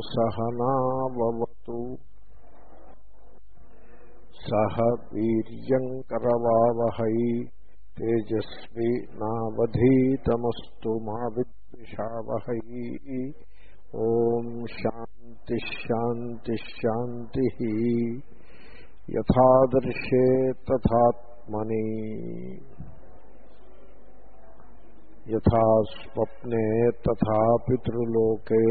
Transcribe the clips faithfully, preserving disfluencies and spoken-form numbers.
సహనావతు సహ వీర్యంకరవావహై తేజస్వి నావధీతమస్తు మా విద్విషావహై. ఓం శాంతి శాంతి శాంతి. యథాదర్శే తథాత్మని యథా స్వప్నే తథా పితృలోకే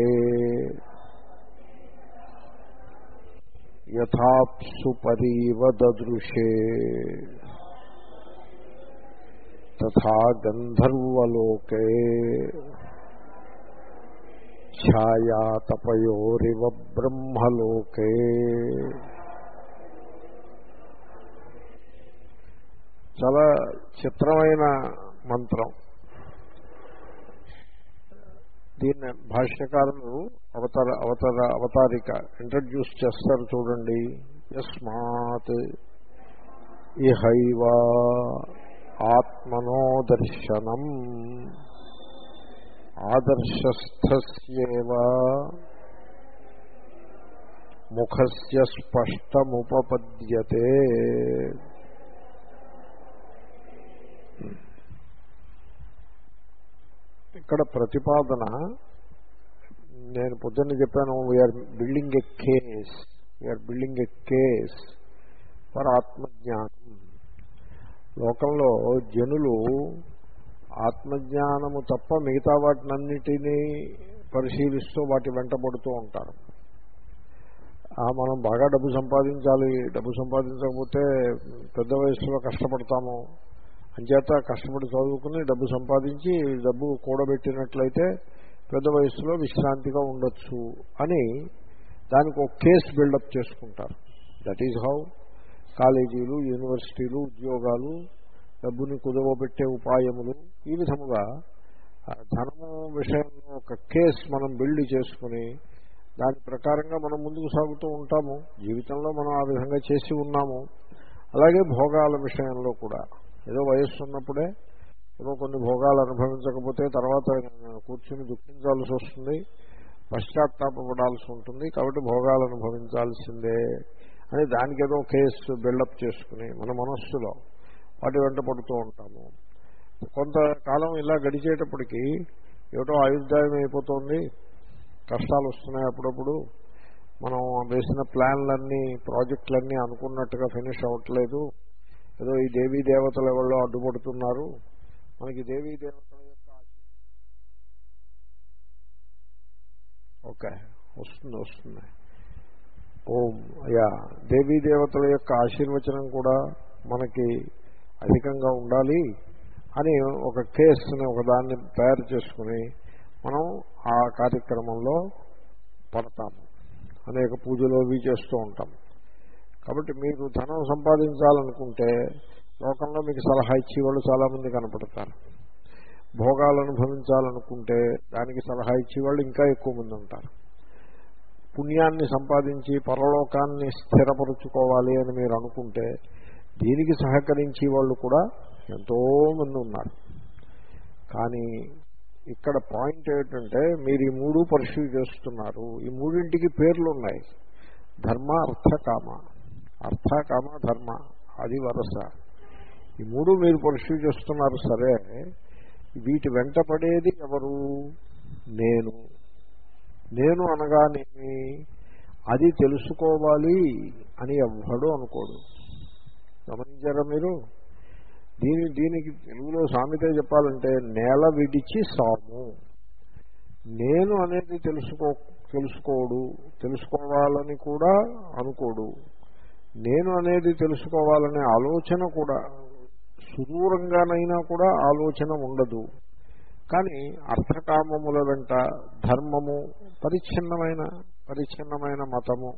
యథాప్సు పరీవ దదృశే తథా గంధర్వలోకే ఛాయాతపయోరివ బ్రహ్మలోకే. చాలా చిత్రమైన మంత్రం. దీన్ని భాష్యకారులు అవతార అవతార అవతారిక ఇంట్రడ్యూస్ చేస్తారు చూడండి. యస్మాత్ ఇహైవ ఆత్మనో దర్శనం ఆదర్శస్థస్యేవ ముఖస్య స్పష్టముపపద్యతే. ఇక్కడ ప్రతిపాదన నేను పొద్దున్న చెప్పాను. We are building a case we are building a case for ఆత్మజ్ఞానం. లోకంలో జనులు ఆత్మజ్ఞానము తప్ప మిగతా వాటినన్నిటినీ పరిశీలిస్తూ వాటి వెంటబడుతూ ఉంటారు. మనం బాగా డబ్బు సంపాదించాలి, డబ్బు సంపాదించకపోతే పెద్ద వయసులో కష్టపడతాము, అంచేత కష్టపడి చదువుకుని డబ్బు సంపాదించి డబ్బు కూడబెట్టినట్లయితే పెద్ద వయసులో విశ్రాంతిగా ఉండొచ్చు అని దానికి ఒక కేస్ బిల్డప్ చేసుకుంటారు. దట్ ఈజ్ హౌ కాలేజీలు, యూనివర్సిటీలు, ఉద్యోగాలు, డబ్బుని కుదవబెట్టే ఉపాయములు, ఈ విధముగా ధనము విషయంలో ఒక కేస్ మనం బిల్డ్ చేసుకుని దాని ప్రకారంగా మనం ముందుకు సాగుతూ ఉంటాము. జీవితంలో మనం ఆ విధంగా చేసి ఉన్నాము. అలాగే భోగాల విషయంలో కూడా ఏదో వయస్సు ఉన్నప్పుడే ఏదో కొన్ని భోగాలు అనుభవించకపోతే తర్వాత కూర్చుని దుఃఖించాల్సి వస్తుంది, పశ్చాత్తాపడాల్సి ఉంటుంది. కాబట్టి భోగాలు అనుభవించాల్సిందే అని దానికి ఏదో కేసు బిల్డప్ చేసుకుని మన మనస్సులో వాటి వెంట పడుతూ ఉంటాము. కొంతకాలం ఇలా గడిచేటప్పటికీ ఏటో ఆయుర్దాయం అయిపోతుంది, కష్టాలు వస్తున్నాయి. అప్పుడప్పుడు మనం వేసిన ప్లాన్లన్నీ, ప్రాజెక్టులన్నీ అనుకున్నట్టుగా ఫినిష్ అవ్వట్లేదు. ఏదో ఈ దేవీ దేవతల ఎవరో అడ్డుపడుతున్నారు. మనకి దేవీ దేవతల యొక్క ఓకే వస్తుంది వస్తుంది ఓం అయ్యా దేవీ దేవతల యొక్క ఆశీర్వచనం కూడా మనకి అధికంగా ఉండాలి అని ఒక కేసుని ఒకదాన్ని తయారు చేసుకుని మనం ఆ కార్యక్రమంలో పడతాము. అనేక పూజలు అవి చేస్తూ ఉంటాం. కాబట్టి మీరు ధనం సంపాదించాలనుకుంటే లోకంలో మీకు సలహా ఇచ్చేవాళ్ళు చాలామంది కనపడతారు. భోగాలు అనుభవించాలనుకుంటే దానికి సలహా ఇచ్చేవాళ్ళు ఇంకా ఎక్కువ మంది ఉంటారు. పుణ్యాన్ని సంపాదించి పరలోకాన్ని స్థిరపరుచుకోవాలి అని మీరు అనుకుంటే దీనికి సహకరించే వాళ్ళు కూడా ఎంతోమంది ఉన్నారు. కానీ ఇక్కడ పాయింట్ ఏంటంటే మీరు ఈ మూడు పర్స్యూ చేస్తున్నారు. ఈ మూడింటికి పేర్లు ఉన్నాయి. ధర్మ, అర్థ, కామ. అర్థ, కామ, ధర్మ, అది వరస. ఈ మూడు మీరు పర్స్యూ చేస్తున్నారు. సరే, వీటి వెంటపడేది ఎవరు? నేను. నేను అనగానేమి అది తెలుసుకోవాలి అని ఎవ్వడూ అనుకోడు. గమనించారా మీరు? దీని దీనికి తెలుగులో సామెత చెప్పాలంటే నేల విడిచి సాము. నేను అనేది తెలుసుకో తెలుసుకోడు తెలుసుకోవాలని కూడా అనుకోడు. నేను అనేది తెలుసుకోవాలనే ఆలోచన కూడా సుదూరంగానైనా కూడా ఆలోచన ఉండదు. కానీ అర్థకామముల వెంట ధర్మము, పరిచ్ఛిన్నమైన పరిచ్ఛిన్నమైన మతము,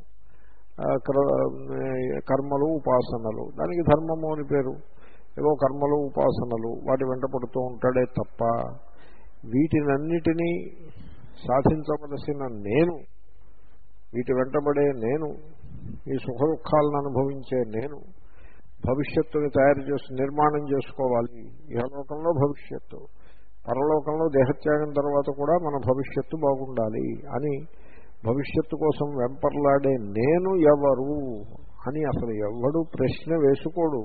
కర్మలు, ఉపాసనలు, దానికి ధర్మము అని పేరు, ఏవో కర్మలు, ఉపాసనలు, వాటి వెంట పడుతూ ఉంటాడే తప్ప వీటినన్నిటినీ సాధించవలసిన నేను, వీటి వెంటబడే నేను, ఈ సుఖ దుఃఖాలను అనుభవించే నేను, భవిష్యత్తుని తయారు చేసి నిర్మాణం చేసుకోవాలి. ఇహలోకంలో భవిష్యత్తు, పరలోకంలో దేహత్యాగం తర్వాత కూడా మన భవిష్యత్తు బాగుండాలి అని భవిష్యత్తు కోసం వెంపర్లాడే నేను ఎవరు అని అసలు ఎవడు ప్రశ్న వేసుకోడు.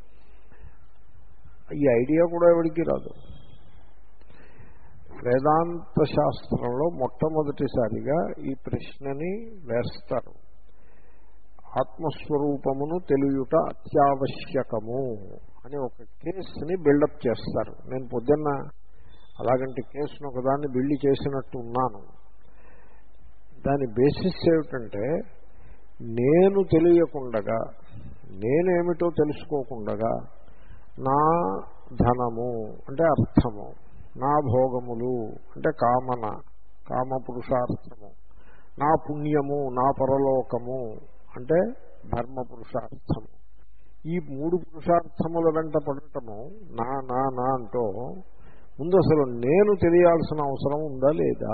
ఈ ఐడియా కూడా ఎవరికి రాదు. వేదాంత శాస్త్రంలో మొట్టమొదటిసారిగా ఈ ప్రశ్నని వేస్తారు. ఆత్మస్వరూపమును తెలియుట అత్యావశ్యకము అని ఒక కేసుని బిల్డప్ చేస్తారు. నేను పొద్దున్న అలాగంటే కేసును ఒకదాన్ని బిల్డ్ చేసినట్టు ఉన్నాను. దాని బేసిస్ ఏమిటంటే, నేను తెలియకుండగా, నేనేమిటో తెలుసుకోకుండగా నా ధనము అంటే అర్థము, నా భోగములు అంటే కామన కామ పురుషార్థము, నా పుణ్యము నా పరలోకము అంటే ధర్మ పురుషార్థము, ఈ మూడు పురుషార్థముల వెంట పడటము నా నా నా అంటూ ముందు అసలు నేను తెలియాల్సిన అవసరం ఉందా లేదా?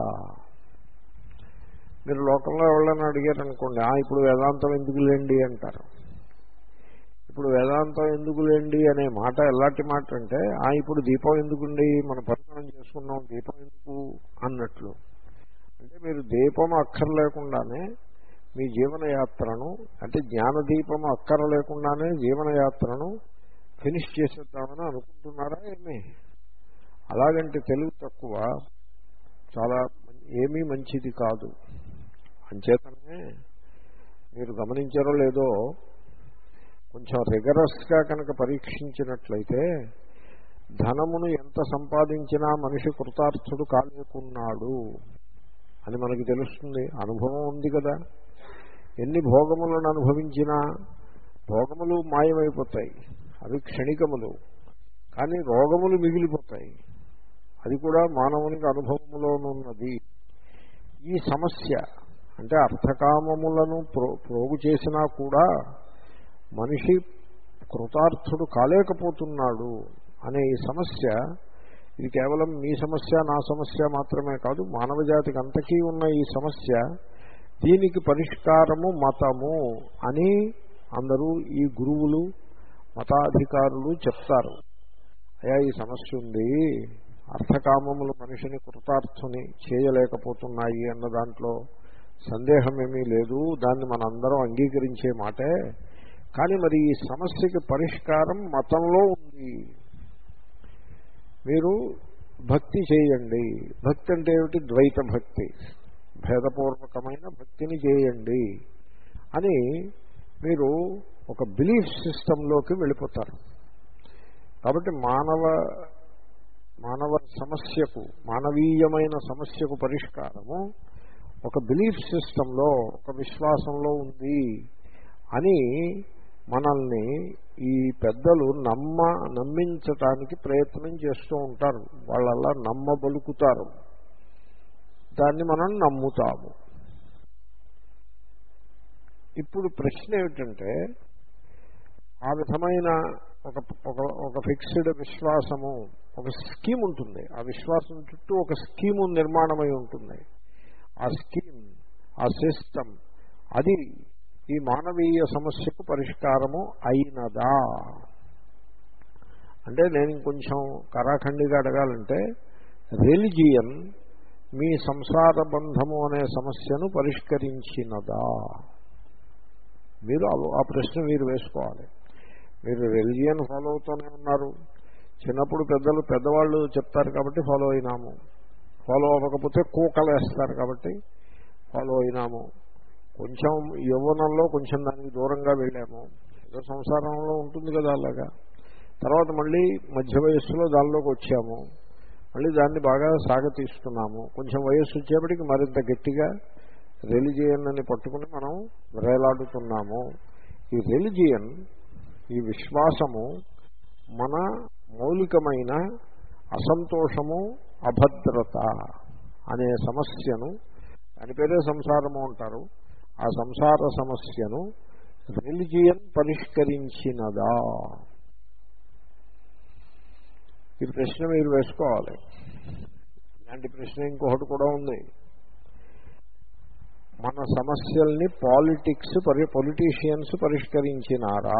మీరు లోకంలో ఎవరైనా అడిగారనుకోండి, ఇప్పుడు వేదాంతం ఎందుకులేండి అంటారు. ఇప్పుడు వేదాంతం ఎందుకులేండి అనే మాట ఎలాంటి మాట అంటే, ఇప్పుడు దీపం ఎందుకుండి, మన పరిమాణం చేసుకున్నాం దీపం ఎందుకు అన్నట్లు. అంటే మీరు దీపం అక్కర్లేకుండానే మీ జీవనయాత్రను, అంటే జ్ఞానదీపం అక్కర లేకుండానే జీవనయాత్రను ఫినిష్ చేసేద్దామని అనుకుంటున్నారా ఏమీ? అలాగంటే తెలివి తక్కువ, చాలా ఏమీ మంచిది కాదు. అంచేతనే మీరు గమనించారో లేదో, కొంచెం రిగరస్గా కనుక పరీక్షించినట్లయితే ధనమును ఎంత సంపాదించినా మనిషి కృతార్థుడు కాలేకున్నాడు అని మనకి తెలుస్తుంది. అనుభవం ఉంది కదా. ఎన్ని భోగములను అనుభవించినా భోగములు మాయమైపోతాయి, అవి క్షణికములు. కానీ రోగములు మిగిలిపోతాయి, అది కూడా మానవునికి అనుభవములోనున్నది. ఈ సమస్య అంటే అర్థకామములను ప్రో ప్రోగు చేసినా కూడా మనిషి కృతార్థుడు కాలేకపోతున్నాడు అనే ఈ సమస్య, ఇది కేవలం మీ సమస్య నా సమస్య మాత్రమే కాదు, మానవ జాతికి అంతకీ ఉన్న ఈ సమస్య. దీనికి పరిష్కారము మతము అని అందరూ ఈ గురువులు మతాధికారులు చెప్తారు. అయ్యా ఈ సమస్య ఉంది, అర్థకామములు మనిషిని కృతార్థుని చేయలేకపోతున్నాయి అన్న దాంట్లో సందేహమేమీ లేదు, దాన్ని మనందరం అంగీకరించే మాటే. కానీ మరి ఈ సమస్యకి పరిష్కారం మతంలో ఉంది. మీరు భక్తి చేయండి. భక్తి అంటే ఏమిటి? ద్వైత భక్తి, భేదపూర్వకమైన భక్తిని చేయండి అని మీరు ఒక బిలీఫ్ సిస్టంలోకి వెళ్ళిపోతారు. కాబట్టి మానవ మానవ సమస్యకు, మానవీయమైన సమస్యకు పరిష్కారము ఒక బిలీఫ్ సిస్టంలో, ఒక విశ్వాసంలో ఉంది అని మనల్ని ఈ పెద్దలు నమ్మ నమ్మించటానికి ప్రయత్నం చేస్తూ ఉంటారు. వాళ్ళల్లా నమ్మబలుకుతారు, దాన్ని మనం నమ్ముతాము. ఇప్పుడు ప్రశ్న ఏమిటంటే, ఆ విధమైన ఒక ఒక ఫిక్స్డ్ విశ్వాసము, ఒక స్కీమ్ ఉంటుంది. ఆ విశ్వాసం చుట్టూ ఒక స్కీము నిర్మాణమై ఉంటుంది. ఆ స్కీమ్, ఆ సిస్టమ్, అది ఈ మానవీయ సమస్యకు పరిష్కారము అయినదా అంటే, నేను ఇంకొంచెం కరాఖండిగా అడగాలంటే, రిలిజియన్ మీ సంసార బంధము అనే సమస్యను పరిష్కరించినదా? మీరు ఆ ప్రశ్న మీరు వేసుకోవాలి. మీరు రిలిజియన్ ఫాలో అవుతూనే ఉన్నారు. చిన్నప్పుడు పెద్దలు పెద్దవాళ్ళు చెప్తారు కాబట్టి ఫాలో అయినాము, ఫాలో అవ్వకపోతే కూకలేస్తారు కాబట్టి ఫాలో అయినాము. కొంచెం యవ్వనంలో కొంచెం దానికి దూరంగా వెళ్ళాము, ఏదో సంసారంలో ఉంటుంది కదా అలాగా. తర్వాత మళ్ళీ మధ్య వయస్సులో దానిలోకి వచ్చాము, మళ్ళీ దాన్ని బాగా సాగతీస్తున్నాము. కొంచెం వయస్సు వచ్చేప్పటికి మరింత గట్టిగా రిలిజియన్ అని పట్టుకుని మనం వేలాడుతున్నాము. ఈ రిలిజియన్, ఈ విశ్వాసము మన మౌలికమైన అసంతోషము, అభద్రత అనే సమస్యను, దాని పేరే సంసారము అంటారు, ఆ సంసార సమస్యను రిలిజియన్ పరిష్కరించినదా? ఈ ప్రశ్న మీరు వేసుకోవాలి. ఇలాంటి ప్రశ్న ఇంకొకటి కూడా ఉంది. మన సమస్యల్ని పాలిటిక్స్ పరి పొలిటీషియన్స్ పరిష్కరించినారా?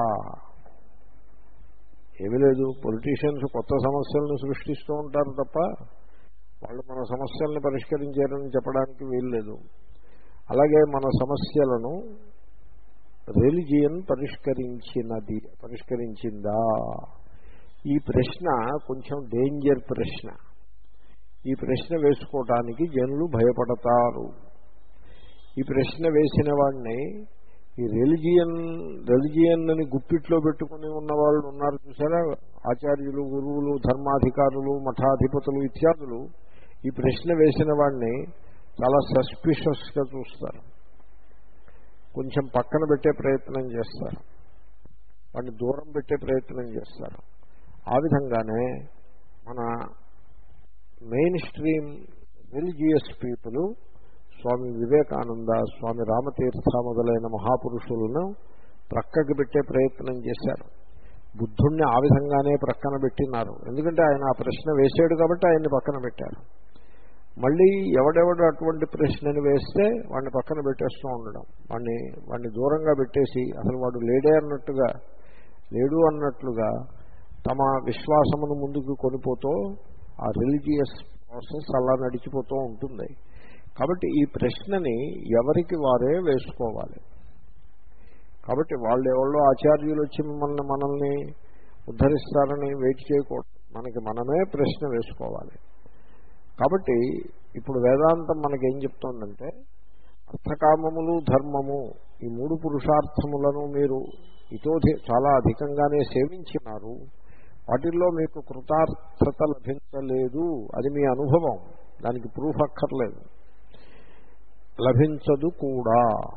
ఏమీ లేదు. పొలిటీషియన్స్ కొత్త సమస్యలను సృష్టిస్తూ ఉంటారు తప్ప వాళ్ళు మన సమస్యల్ని పరిష్కరించారని చెప్పడానికి వీల్లేదు. అలాగే మన సమస్యలను రిలిజియన్ పరిష్కరించినది పరిష్కరించిందా? ఈ ప్రశ్న కొంచెం డేంజర్ ప్రశ్న. ఈ ప్రశ్న వేసుకోవటానికి జనులు భయపడతారు. ఈ ప్రశ్న వేసిన వాడిని ఈ రిలిజియన్ రిలిజియన్ అని గుప్పిట్లో పెట్టుకుని ఉన్న వాళ్ళు ఉన్నారు చూసారా, ఆచార్యులు, గురువులు, ధర్మాధికారులు, మఠాధిపతులు ఇత్యాదులు ఈ ప్రశ్న వేసిన వాడిని చాలా సస్పిషియస్గా చూస్తారు. కొంచెం పక్కన పెట్టే ప్రయత్నం చేస్తారు, వాడిని దూరం పెట్టే ప్రయత్నం చేస్తారు. ఆ విధంగానే మన mainstream religious people Swami Vivekananda, Swami Ramatirtha మొదలైన మహాపురుషులను ప్రక్కకి పెట్టే ప్రయత్నం చేశారు. బుద్ధుణ్ణి ఆ విధంగానే ప్రక్కన పెట్టినారు. ఎందుకంటే ఆయన ఆ ప్రశ్న వేసాడు కాబట్టి ఆయన్ని పక్కన పెట్టారు. మళ్ళీ ఎవడెవడు అటువంటి ప్రశ్నని వేస్తే వాడిని పక్కన పెట్టేస్తూ ఉండడం, వాడిని వాడిని దూరంగా పెట్టేసి అసలు వాడు లేడే అన్నట్టుగా లేడు అన్నట్లుగా తమ విశ్వాసమును ముందుకు కొనిపోతూ ఆ రిలీజియస్ ప్రాసెస్ అలా నడిచిపోతూ ఉంటుంది. కాబట్టి ఈ ప్రశ్నని ఎవరికి వారే వేసుకోవాలి. కాబట్టి వాళ్ళు ఎవరో ఆచార్యులు వచ్చి మిమ్మల్ని మనల్ని ఉద్ధరిస్తారని వెయిట్ చేయకూడదు. మనకి మనమే ప్రశ్న వేసుకోవాలి. కాబట్టి ఇప్పుడు వేదాంతం మనకేం చెప్తోందంటే, అర్థకామములు ధర్మము ఈ మూడు పురుషార్థములను మీరు ఇతోధి చాలా అధికంగానే సేవించినారు. వాటిల్లో మీకు కృతార్థత లభించలేదు. అది మీ అనుభవం, దానికి ప్రూఫ్ అక్కర్లేదు. లభించదు కూడా.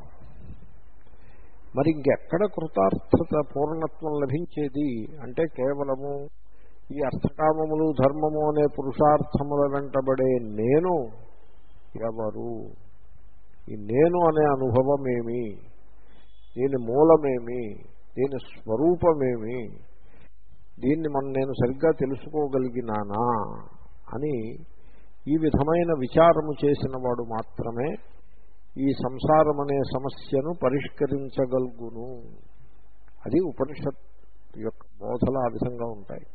మరి ఇంకెక్కడ కృతార్థత పూర్ణత్వం లభించేది అంటే కేవలము ఈ అర్థకామములు ధర్మము అనే పురుషార్థముల వెంటబడే నేను ఎవరు, ఈ నేను అనే అనుభవమేమి, దీని మూలమేమి, దీని స్వరూపమేమి, దీన్ని మనం నేను సరిగ్గా తెలుసుకోగలిగినానా అని ఈ విధమైన విచారము చేసిన వాడు మాత్రమే ఈ సంసారం అనే సమస్యను పరిష్కరించగలుగును. అది ఉపనిషత్ యొక్క బోధలు ఆ విధంగా ఉంటాయి.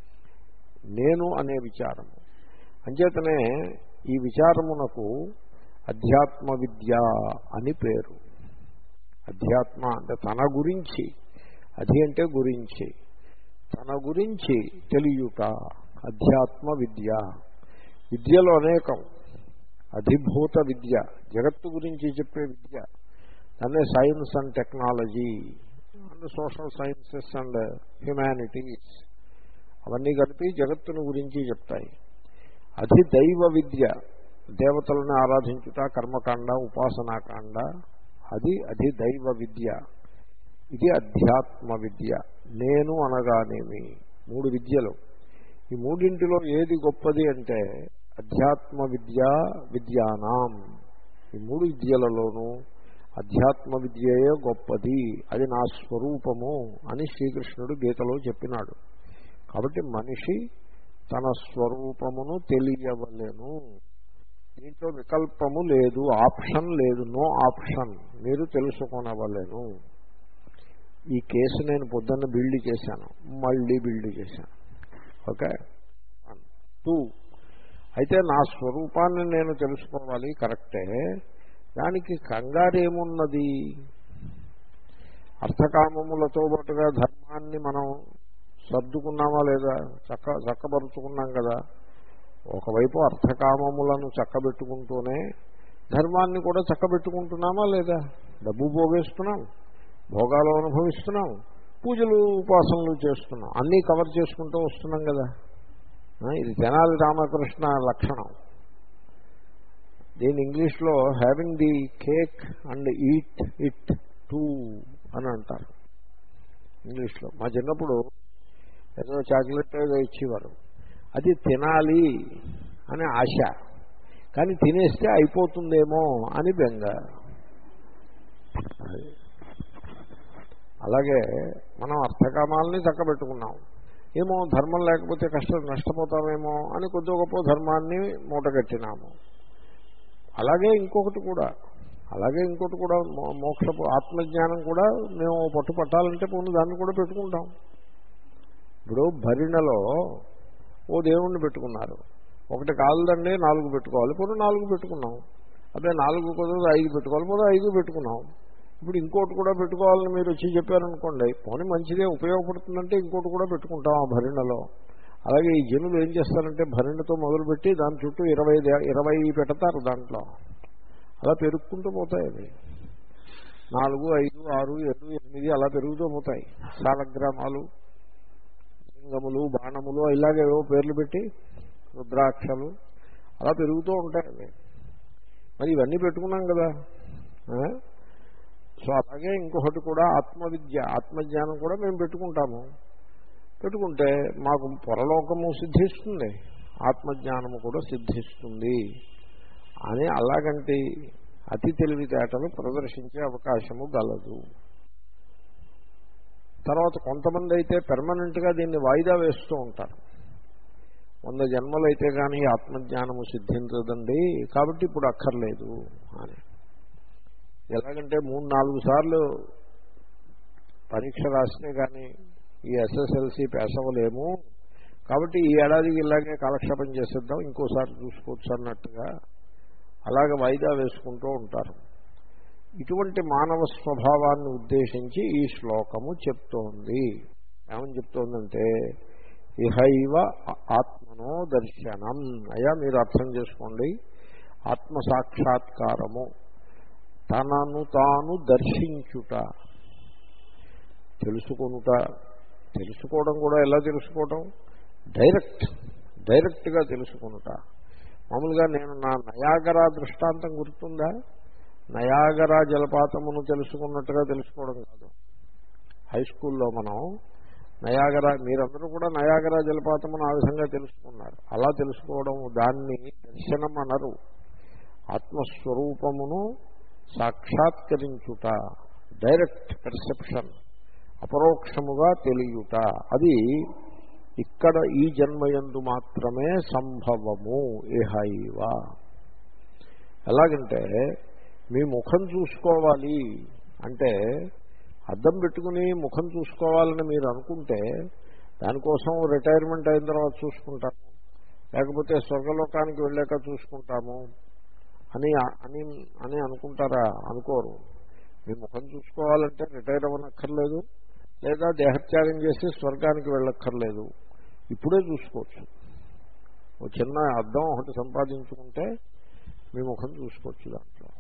నేను అనే విచారము అంచేతనే ఈ విచారమునకు అధ్యాత్మ విద్య అని పేరు. అధ్యాత్మ అంటే తన గురించి, అది అంటే గురించి, తన గురించి తెలియుట అధ్యాత్మ విద్య. విద్యలో అనేకం. అధిభూత విద్య, జగత్తు గురించి చెప్పే విద్య, దాన్నే science and technology and social sciences and humanities అవన్నీ కలిపి జగత్తును గురించి చెప్తాయి. అది దైవ విద్య, దేవతలను ఆరాధించుట, కర్మకాండ, ఉపాసనాకాండ, అది అది దైవ విద్య. ఇది అధ్యాత్మ విద్య. నేను అనగానేమి మూడు విద్యలు. ఈ మూడింటిలో ఏది గొప్పది అంటే అధ్యాత్మ విద్య విద్యానాం. ఈ మూడు విద్యలలోనూ అధ్యాత్మ విద్యయే గొప్పది, అది నా స్వరూపము అని శ్రీకృష్ణుడు గీతలో చెప్పినాడు. కాబట్టి మనిషి తన స్వరూపమును తెలియవలెను. దీంట్లో వికల్పము లేదు, ఆప్షన్ లేదు, నో ఆప్షన్. మీరు తెలుసుకొనవలెను. ఈ కేసు నేను పొద్దున్న బిల్డ్ చేశాను, మళ్ళీ బిల్డ్ చేశాను. ఓకే. టూ, అయితే నా స్వరూపాన్ని నేను తెలుసుకోవాలి, కరెక్టే. దానికి కంగారేమున్నది? అర్థకామములతో పాటుగా ధర్మాన్ని మనం సర్దుకున్నామా లేదా? చక్క చక్కబరుచుకున్నాం కదా. ఒకవైపు అర్థకామములను చక్కబెట్టుకుంటూనే ధర్మాన్ని కూడా చక్కబెట్టుకుంటున్నామా లేదా? డబ్బు పోగేస్తున్నాం, భోగాలు అనుభవిస్తున్నాం, పూజలు ఉపాసనలు చేస్తున్నాం, అన్నీ కవర్ చేసుకుంటూ వస్తున్నాం కదా. ఇది తెనాలి రామకృష్ణ లక్షణం. దీని ఇంగ్లీష్లో having the cake and eat it too అని అంటారు ఇంగ్లీష్లో. మా చిన్నప్పుడు ఏదో చాక్లెట్ ఏదో ఇచ్చేవారు, అది తినాలి అని ఆశ, కానీ తినేస్తే అయిపోతుందేమో అని బెంగ. అలాగే మనం అర్థకామాలని చక్కబెట్టుకున్నాం, ఏమో ధర్మం లేకపోతే కష్టం నష్టపోతామేమో అని కొద్ది గొప్ప ధర్మాన్ని మూటగట్టినాము. అలాగే ఇంకొకటి కూడా అలాగే ఇంకొకటి కూడా మోక్షపు ఆత్మజ్ఞానం కూడా మేము పట్టు పట్టాలంటే పోను దాన్ని కూడా పెట్టుకుంటాం. ఇప్పుడు భరిణలో ఓ దేవుణ్ణి పెట్టుకున్నారు, ఒకటి కాలదండి నాలుగు పెట్టుకోవాలి, పోను నాలుగు పెట్టుకున్నాం. అదే నాలుగు కుదరదు ఐదు పెట్టుకోవాలి, పోతే ఐదు పెట్టుకున్నాం. ఇప్పుడు ఇంకోటి కూడా పెట్టుకోవాలని మీరు వచ్చి చెప్పారనుకోండి, పోనీ మంచిదే ఉపయోగపడుతుందంటే ఇంకోటి కూడా పెట్టుకుంటాం ఆ భరిణలో. అలాగే ఈ జనులు ఏం చేస్తారంటే భరిణతో మొదలుపెట్టి దాని చుట్టూ ఇరవై ఇరవై పెడతారు దాంట్లో, అలా పెరుగుకుంటూ పోతాయి. అవి నాలుగు ఐదు ఆరు ఏడు ఎనిమిది అలా పెరుగుతూ పోతాయి. సాలగ్రామాలు, లింగములు, బాణములు ఇలాగేవో పేర్లు పెట్టి రుద్రాక్షలు అలా పెరుగుతూ ఉంటాయి. మరి ఇవన్నీ పెట్టుకున్నాం కదా. సో అలాగే ఇంకొకటి కూడా ఆత్మవిద్య, ఆత్మజ్ఞానం కూడా మేము పెట్టుకుంటాము. పెట్టుకుంటే మాకు పరలోకము సిద్ధిస్తుంది, ఆత్మజ్ఞానము కూడా సిద్ధిస్తుంది అని అలాగంటి అతి తెలివితేటలు ప్రదర్శించే అవకాశము గలదు. తర్వాత కొంతమంది అయితే పెర్మనెంట్గా దీన్ని వాయిదా వేస్తూ ఉంటారు. వంద జన్మలైతే కానీ ఆత్మజ్ఞానము సిద్ధించదండి, కాబట్టి ఇప్పుడు అక్కర్లేదు అని. ఎలాగంటే మూడు నాలుగు సార్లు పరీక్ష రాసినే కానీ ఈ ఎస్ఎస్ఎల్సీ పాస్ అవ్వలేము, కాబట్టి ఈ ఏడాదికి ఇలాగే కాలక్షేపం చేసేద్దాం, ఇంకోసారి చూసుకోవచ్చు అన్నట్టుగా అలాగ వాయిదా వేసుకుంటూ ఉంటారు. ఇటువంటి మానవ స్వభావాన్ని ఉద్దేశించి ఈ శ్లోకము చెప్తోంది. ఏమని చెప్తోందంటే ఇహైవ ఆత్మనో దర్శనం. అయ్యా మీరు అర్థం చేసుకోండి, ఆత్మసాక్షాత్కారము తనను తాను దర్శించుట, తెలుసుకొనుట. తెలుసుకోవడం కూడా ఎలా తెలుసుకోవడం? డైరెక్ట్ డైరెక్ట్గా తెలుసుకొనుట. మామూలుగా నేను నా నయాగరా దృష్టాంతం గుర్తుందా? నయాగరా జలపాతమును తెలుసుకున్నట్టుగా తెలుసుకోవడం కాదు. హై స్కూల్లో మనం నయాగరా, మీరందరూ కూడా నయాగరా జలపాతమును ఆ విధంగా తెలుసుకున్నారు. అలా తెలుసుకోవడం దాన్ని దర్శనం అనరు. ఆత్మస్వరూపమును సాక్షాత్కరించుట, డైరెక్ట్ పెర్సెప్షన్, అపరోక్షముగా తెలియుట, అది ఇక్కడ ఈ జన్మయందు మాత్రమే సంభవము. ఇహైవ ఎలాగంటే మీ ముఖం చూసుకోవాలి అంటే అద్దం పెట్టుకుని ముఖం చూసుకోవాలని మీరు అనుకుంటే దానికోసం రిటైర్మెంట్ అయిన తర్వాత చూసుకుంటాము, లేకపోతే స్వర్గలోకానికి వెళ్ళాక చూసుకుంటాము అని అని అని అనుకుంటారా? అనుకోరు. మీ ముఖం చూసుకోవాలంటే రిటైర్ అవ్వనక్కర్లేదు, లేదా దేహత్యాగం చేసి స్వర్గానికి వెళ్ళక్కర్లేదు, ఇప్పుడే చూసుకోవచ్చు. ఓ చిన్న అద్దం ఒకటి సంపాదించుకుంటే మీ ముఖం చూసుకోవచ్చు దాంట్లో.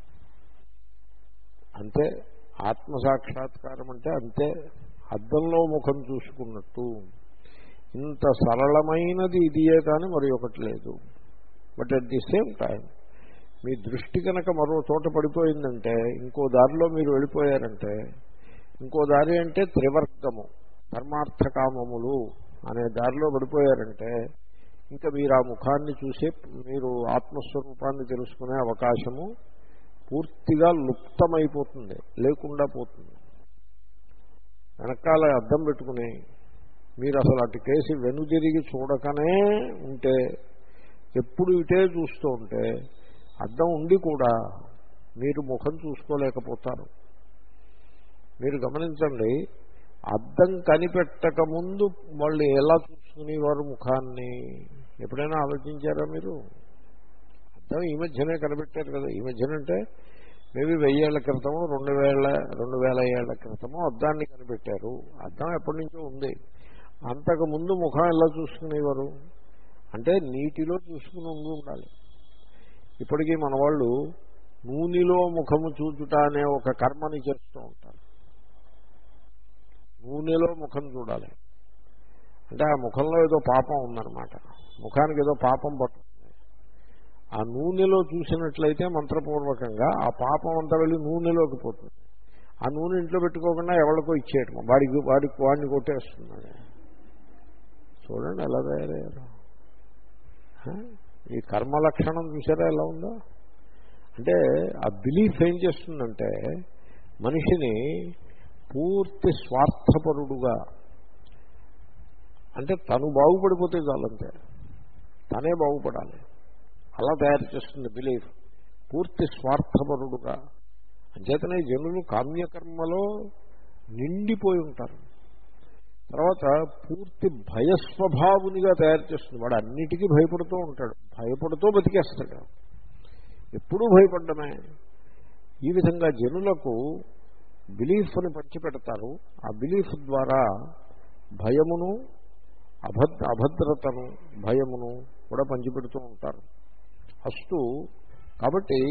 అంతే ఆత్మసాక్షాత్కారం అంటే, అంతే అద్దంలో ముఖం చూసుకున్నట్టు. ఇంత సరళమైనది ఇదియే కానీ మరి ఒకటి లేదు. But at the same time మీ దృష్టి కనుక మరో చోట పడిపోయిందంటే, ఇంకో దారిలో మీరు వెళ్ళిపోయారంటే, ఇంకో దారి అంటే త్రివర్గము, ధర్మార్థకామములు అనే దారిలో పడిపోయారంటే, ఇంకా మీరు ఆ ముఖాన్ని చూసి మీరు ఆత్మస్వరూపాన్ని తెలుసుకునే అవకాశము పూర్తిగా లుప్తమైపోతుంది, లేకుండా పోతుంది. వెనకాల అద్దం పెట్టుకుని మీరు అసలు అటు కేసి వెనుదిరిగి చూడకనే ఉంటే, ఎప్పుడు ఇటే చూస్తూ ఉంటే, అద్దం ఉండి కూడా మీరు ముఖం చూసుకోలేకపోతారు. మీరు గమనించండి, అద్దం కనిపెట్టక ముందు వాళ్ళు ఎలా చూసుకునేవారు ముఖాన్ని? ఎప్పుడైనా ఆలోచించారా మీరు? అద్దం ఈ మధ్యనే కనిపెట్టారు కదా. ఈ మధ్యనంటే మేబీ వెయ్యేళ్ల క్రితమో రెండు వేల రెండు వేల ఏళ్ల క్రితమో అద్దాన్ని కనిపెట్టారు. అద్దం ఎప్పటి నుంచో ఉంది. అంతకు ముందు ముఖం ఎలా చూసుకునేవారు అంటే నీటిలో చూసుకుని ఉండి ఉండాలి. ఇప్పటికీ మన వాళ్ళు నూనెలో ముఖము చూచుట అనే ఒక కర్మని చేస్తూ ఉంటారు. నూనెలో ముఖం చూడాలి అంటే ఆ ముఖంలో ఏదో పాపం ఉందన్నమాట, ముఖానికి ఏదో పాపం పట్టుకుంది. ఆ నూనెలో చూసినట్లయితే మంత్రపూర్వకంగా ఆ పాపం అంతా వెళ్ళి నూనెలోకి పోతుంది. ఆ నూనె ఇంట్లో పెట్టుకోకుండా ఎవరికో ఇచ్చేయటం, వాడికి వాడికి వాడిని కొట్టేస్తుంది. చూడండి ఎలా తయారయ్యారు. ఈ కర్మ లక్షణం చూసారా ఎలా ఉందో? అంటే ఆ బిలీఫ్ ఏం చేస్తుందంటే మనిషిని పూర్తి స్వార్థపరుడుగా, అంటే తను బాగుపడిపోతే చాలంతే, తనే బాగుపడాలి, అలా తయారు చేస్తుంది బిలీఫ్. పూర్తి స్వార్థపరుడుగా. అంచేతనే జనులు కామ్యకర్మలో నిండిపోయి ఉంటారు. తర్వాత పూర్తి భయస్వభావునిగా తయారు చేస్తుంది. వాడు అన్నిటికీ భయపడుతూ ఉంటాడు, భయపడుతూ బతికేస్తాడు. ఎప్పుడూ భయపడ్డమే. ఈ విధంగా జనులకు బిలీఫ్ని పంచిపెడతారు. ఆ బిలీఫ్ ద్వారా భయమును అభద్ర అభద్రతను భయమును కూడా పంచిపెడుతూ ఉంటారు. అస్తు కాబట్టి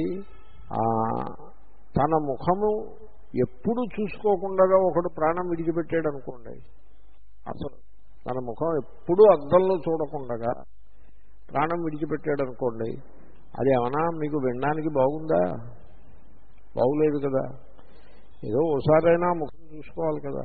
తన ముఖము ఎప్పుడు చూసుకోకుండా ఒకడు ప్రాణం విడిచిపెట్టాడు అనుకోండి, అసలు తన ముఖం ఎప్పుడూ అద్దంలో చూడకుండా ప్రాణం విడిచిపెట్టాడు అనుకోండి, అది ఏమన్నా మీకు వినడానికి బాగుందా? బాగులేదు కదా. ఏదో ఓసారైనా ముఖం చూసుకోవాలి కదా.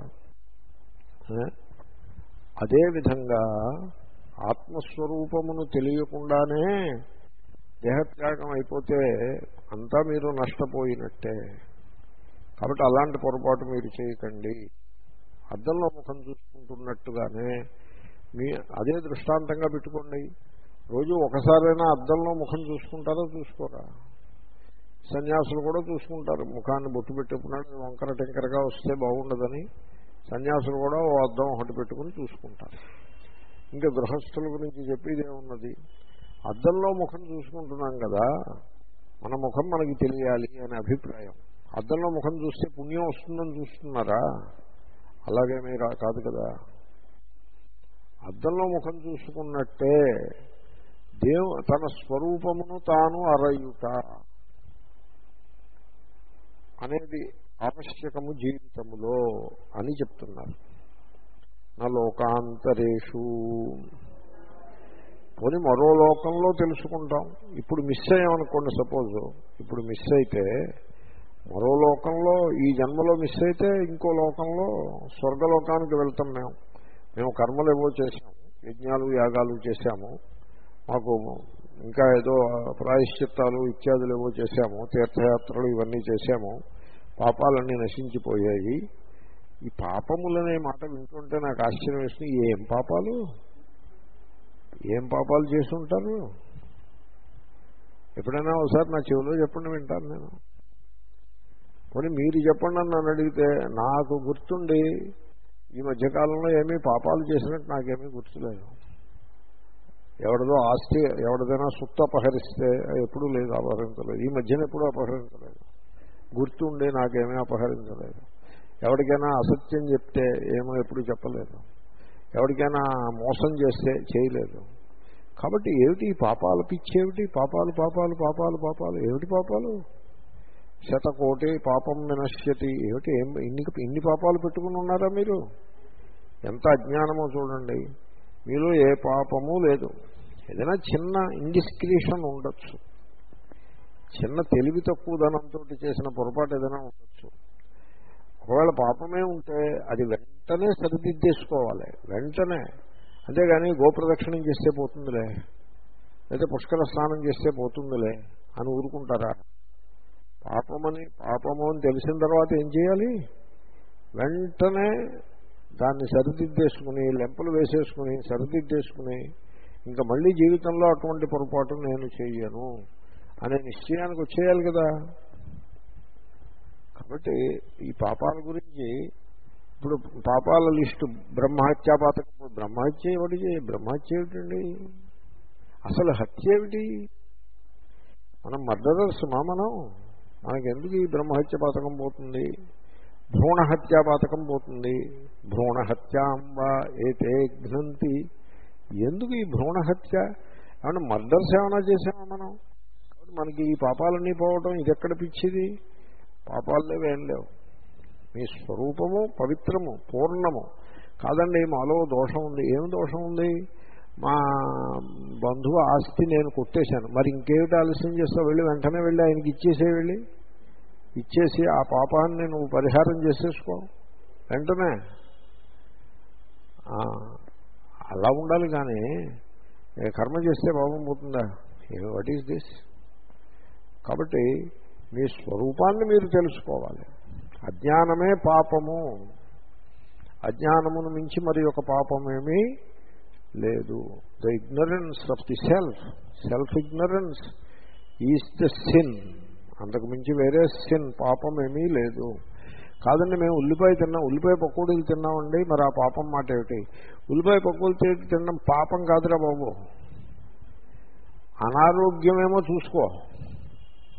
అదేవిధంగా ఆత్మస్వరూపమును తెలియకుండానే దేహత్యాగం అయిపోతే అంతా మీరు నష్టపోయినట్టే. కాబట్టి అలాంటి పొరపాటు మీరు చేయకండి. అద్దంలో ముఖం చూసుకుంటున్నట్టుగానే మీ అదే దృష్టాంతంగా పెట్టుకోండి. రోజు ఒకసారైనా అద్దంలో ముఖం చూసుకుంటారో చూసుకోరా? సన్యాసులు కూడా చూసుకుంటారు. ముఖాన్ని బొట్టు పెట్టుకున్నాడు వంకర టెంకరగా వస్తే బాగుండదని సన్యాసులు కూడా ఓ అద్దం ఒకటి పెట్టుకుని చూసుకుంటారు. ఇంకా గృహస్థుల గురించి చెప్పేది ఏమున్నది? అద్దంలో ముఖం చూసుకుంటున్నాం కదా, మన ముఖం మనకి తెలియాలి అనే అభిప్రాయం. అద్దంలో ముఖం చూస్తే పుణ్యం వస్తుందని చూస్తున్నారా? అలాగే మీరు కాదు కదా. అద్దంలో ముఖం చూసుకున్నట్టే దేవు తన స్వరూపమును తాను అరయుట అనేది ఆవశ్యకము జీవితములో అని చెప్తున్నారు. నా లోకాంతరేషు పోనీ మరో లోకంలో తెలుసుకుంటాం. ఇప్పుడు మిస్ అయ్యామనుకోండి, సపోజ్ ఇప్పుడు మిస్ అయితే మరో లోకంలో ఈ జన్మలో మిస్ అయితే ఇంకో లోకంలో స్వర్గలోకానికి వెళ్తాం. మేము మేము కర్మలు ఏవో చేశాము, యజ్ఞాలు యాగాలు చేశాము, మాకు ఇంకా ఏదో ప్రాయశ్చిత్తాలు ఇత్యాదులు ఏవో చేశాము, తీర్థయాత్రలు ఇవన్నీ చేశాము, పాపాలన్నీ నశించిపోయాయి. ఈ పాపములనే మాట వింటుంటే నాకు ఆశ్చర్యం వేస్తుంది. ఏం పాపాలు ఏం పాపాలు చేసి ఉంటారు? ఎప్పుడైనా ఒకసారి నా చెవిలో చెప్పండి, వింటాను నేను. పోనీ మీరు చెప్పండి అని నన్ను అడిగితే నాకు గుర్తుండి ఈ మధ్యకాలంలో ఏమీ పాపాలు చేసినట్టు నాకేమీ గుర్తులేదు. ఎవరిదో ఆస్తి ఎవరిదైనా సుత్తు అపహరిస్తే ఎప్పుడూ లేదు, అపహరించలేదు. ఈ మధ్యన ఎప్పుడూ అపహరించలేదు. గుర్తుండి నాకేమీ అపహరించలేదు. ఎవరికైనా అసత్యం చెప్తే ఏమో ఎప్పుడు చెప్పలేదు. ఎవరికైనా మోసం చేస్తే చేయలేదు. కాబట్టి ఏమిటి పాపాలు పిచ్చేమిటి? పాపాలు పాపాలు పాపాలు పాపాలు ఏమిటి పాపాలు? శతకోటి పాపం వినశ్యతి ఏమిటి? ఏం ఇన్ని ఇన్ని పాపాలు పెట్టుకుని ఉన్నారా మీరు? ఎంత అజ్ఞానమో చూడండి. మీలో ఏ పాపము లేదు. ఏదైనా చిన్న ఇండిస్క్రిషన్ ఉండొచ్చు, చిన్న తెలివి తక్కువ ధనంతో చేసిన పొరపాటు ఏదైనా ఉండొచ్చు. ఒకవేళ పాపమే ఉంటే అది వెంటనే సరిదిద్దేసుకోవాలి, వెంటనే. అంతేగాని గోప్రదక్షిణం చేస్తే పోతుందిలే, లేదా పుష్కర స్నానం చేస్తే పోతుందిలే అని ఊరుకుంటారా? పాపమని పాపము అని తెలిసిన తర్వాత ఏం చేయాలి? వెంటనే దాన్ని సరిదిద్దేసుకుని, లెంపలు వేసేసుకుని సరిదిద్దేసుకుని ఇంకా మళ్ళీ జీవితంలో అటువంటి పొరపాటు నేను చేయను అనే నిశ్చయానికి వచ్చేయాలి కదా. కాబట్టి ఈ పాపాల గురించి ఇప్పుడు పాపాల లిస్టు బ్రహ్మహత్యాపాతకం. బ్రహ్మహత్య ఏమిటి? బ్రహ్మహత్య ఏమిటండి? అసలు హత్య ఏమిటి? మనం మర్డరర్స్ మా మనం మనకెందుకు ఈ బ్రహ్మహత్య పాతకం పోతుంది? భ్రూణహత్యా పాతకం పోతుంది. భ్రూణహత్యాంబా ఏతే ఘ్నంతి. ఎందుకు ఈ భ్రూణహత్య? ఏమన్నా మర్డర్స్ ఏమైనా చేసామా మనం? కాబట్టి మనకి ఈ పాపాలన్నీ పోవటం ఇది ఎక్కడ పిచ్చిది? పాపాలు లేవు, ఏం లేవు. మీ స్వరూపము పవిత్రము, పూర్ణము. కాదండి మాలో దోషం ఉంది. ఏం దోషం ఉంది? మా బంధువు ఆస్తి నేను కొట్టేశాను, మరి ఇంకేమిటి ఆలస్యం చేస్తావు? వెళ్ళి వెంటనే వెళ్ళి ఆయనకి ఇచ్చేసే, వెళ్ళి ఇచ్చేసి ఆ పాపాన్ని నువ్వు పరిహారం చేసేసుకో వెంటనే. అలా ఉండాలి కానీ కర్మ చేస్తే పాపం పోతుందా? What is this? కాబట్టి మీ స్వరూపాన్ని మీరు తెలుసుకోవాలి. అజ్ఞానమే పాపము. అజ్ఞానమును మించి మరి ఒక పాపమేమీ లేదు. The ignorance of the self, self ignorance is the sin. అంతకు మించి వేరే సిన్, పాపం ఏమీ లేదు. కాదండి మేము ఉల్లిపాయ తిన్నాం, ఉల్లిపాయ పకోడీలు తిన్నామండి, మరి ఆ పాపం మాట ఏమిటి? ఉల్లిపాయ పకోడీలు తినడం పాపం కాదురా బాబు. అనారోగ్యమేమో చూసుకో,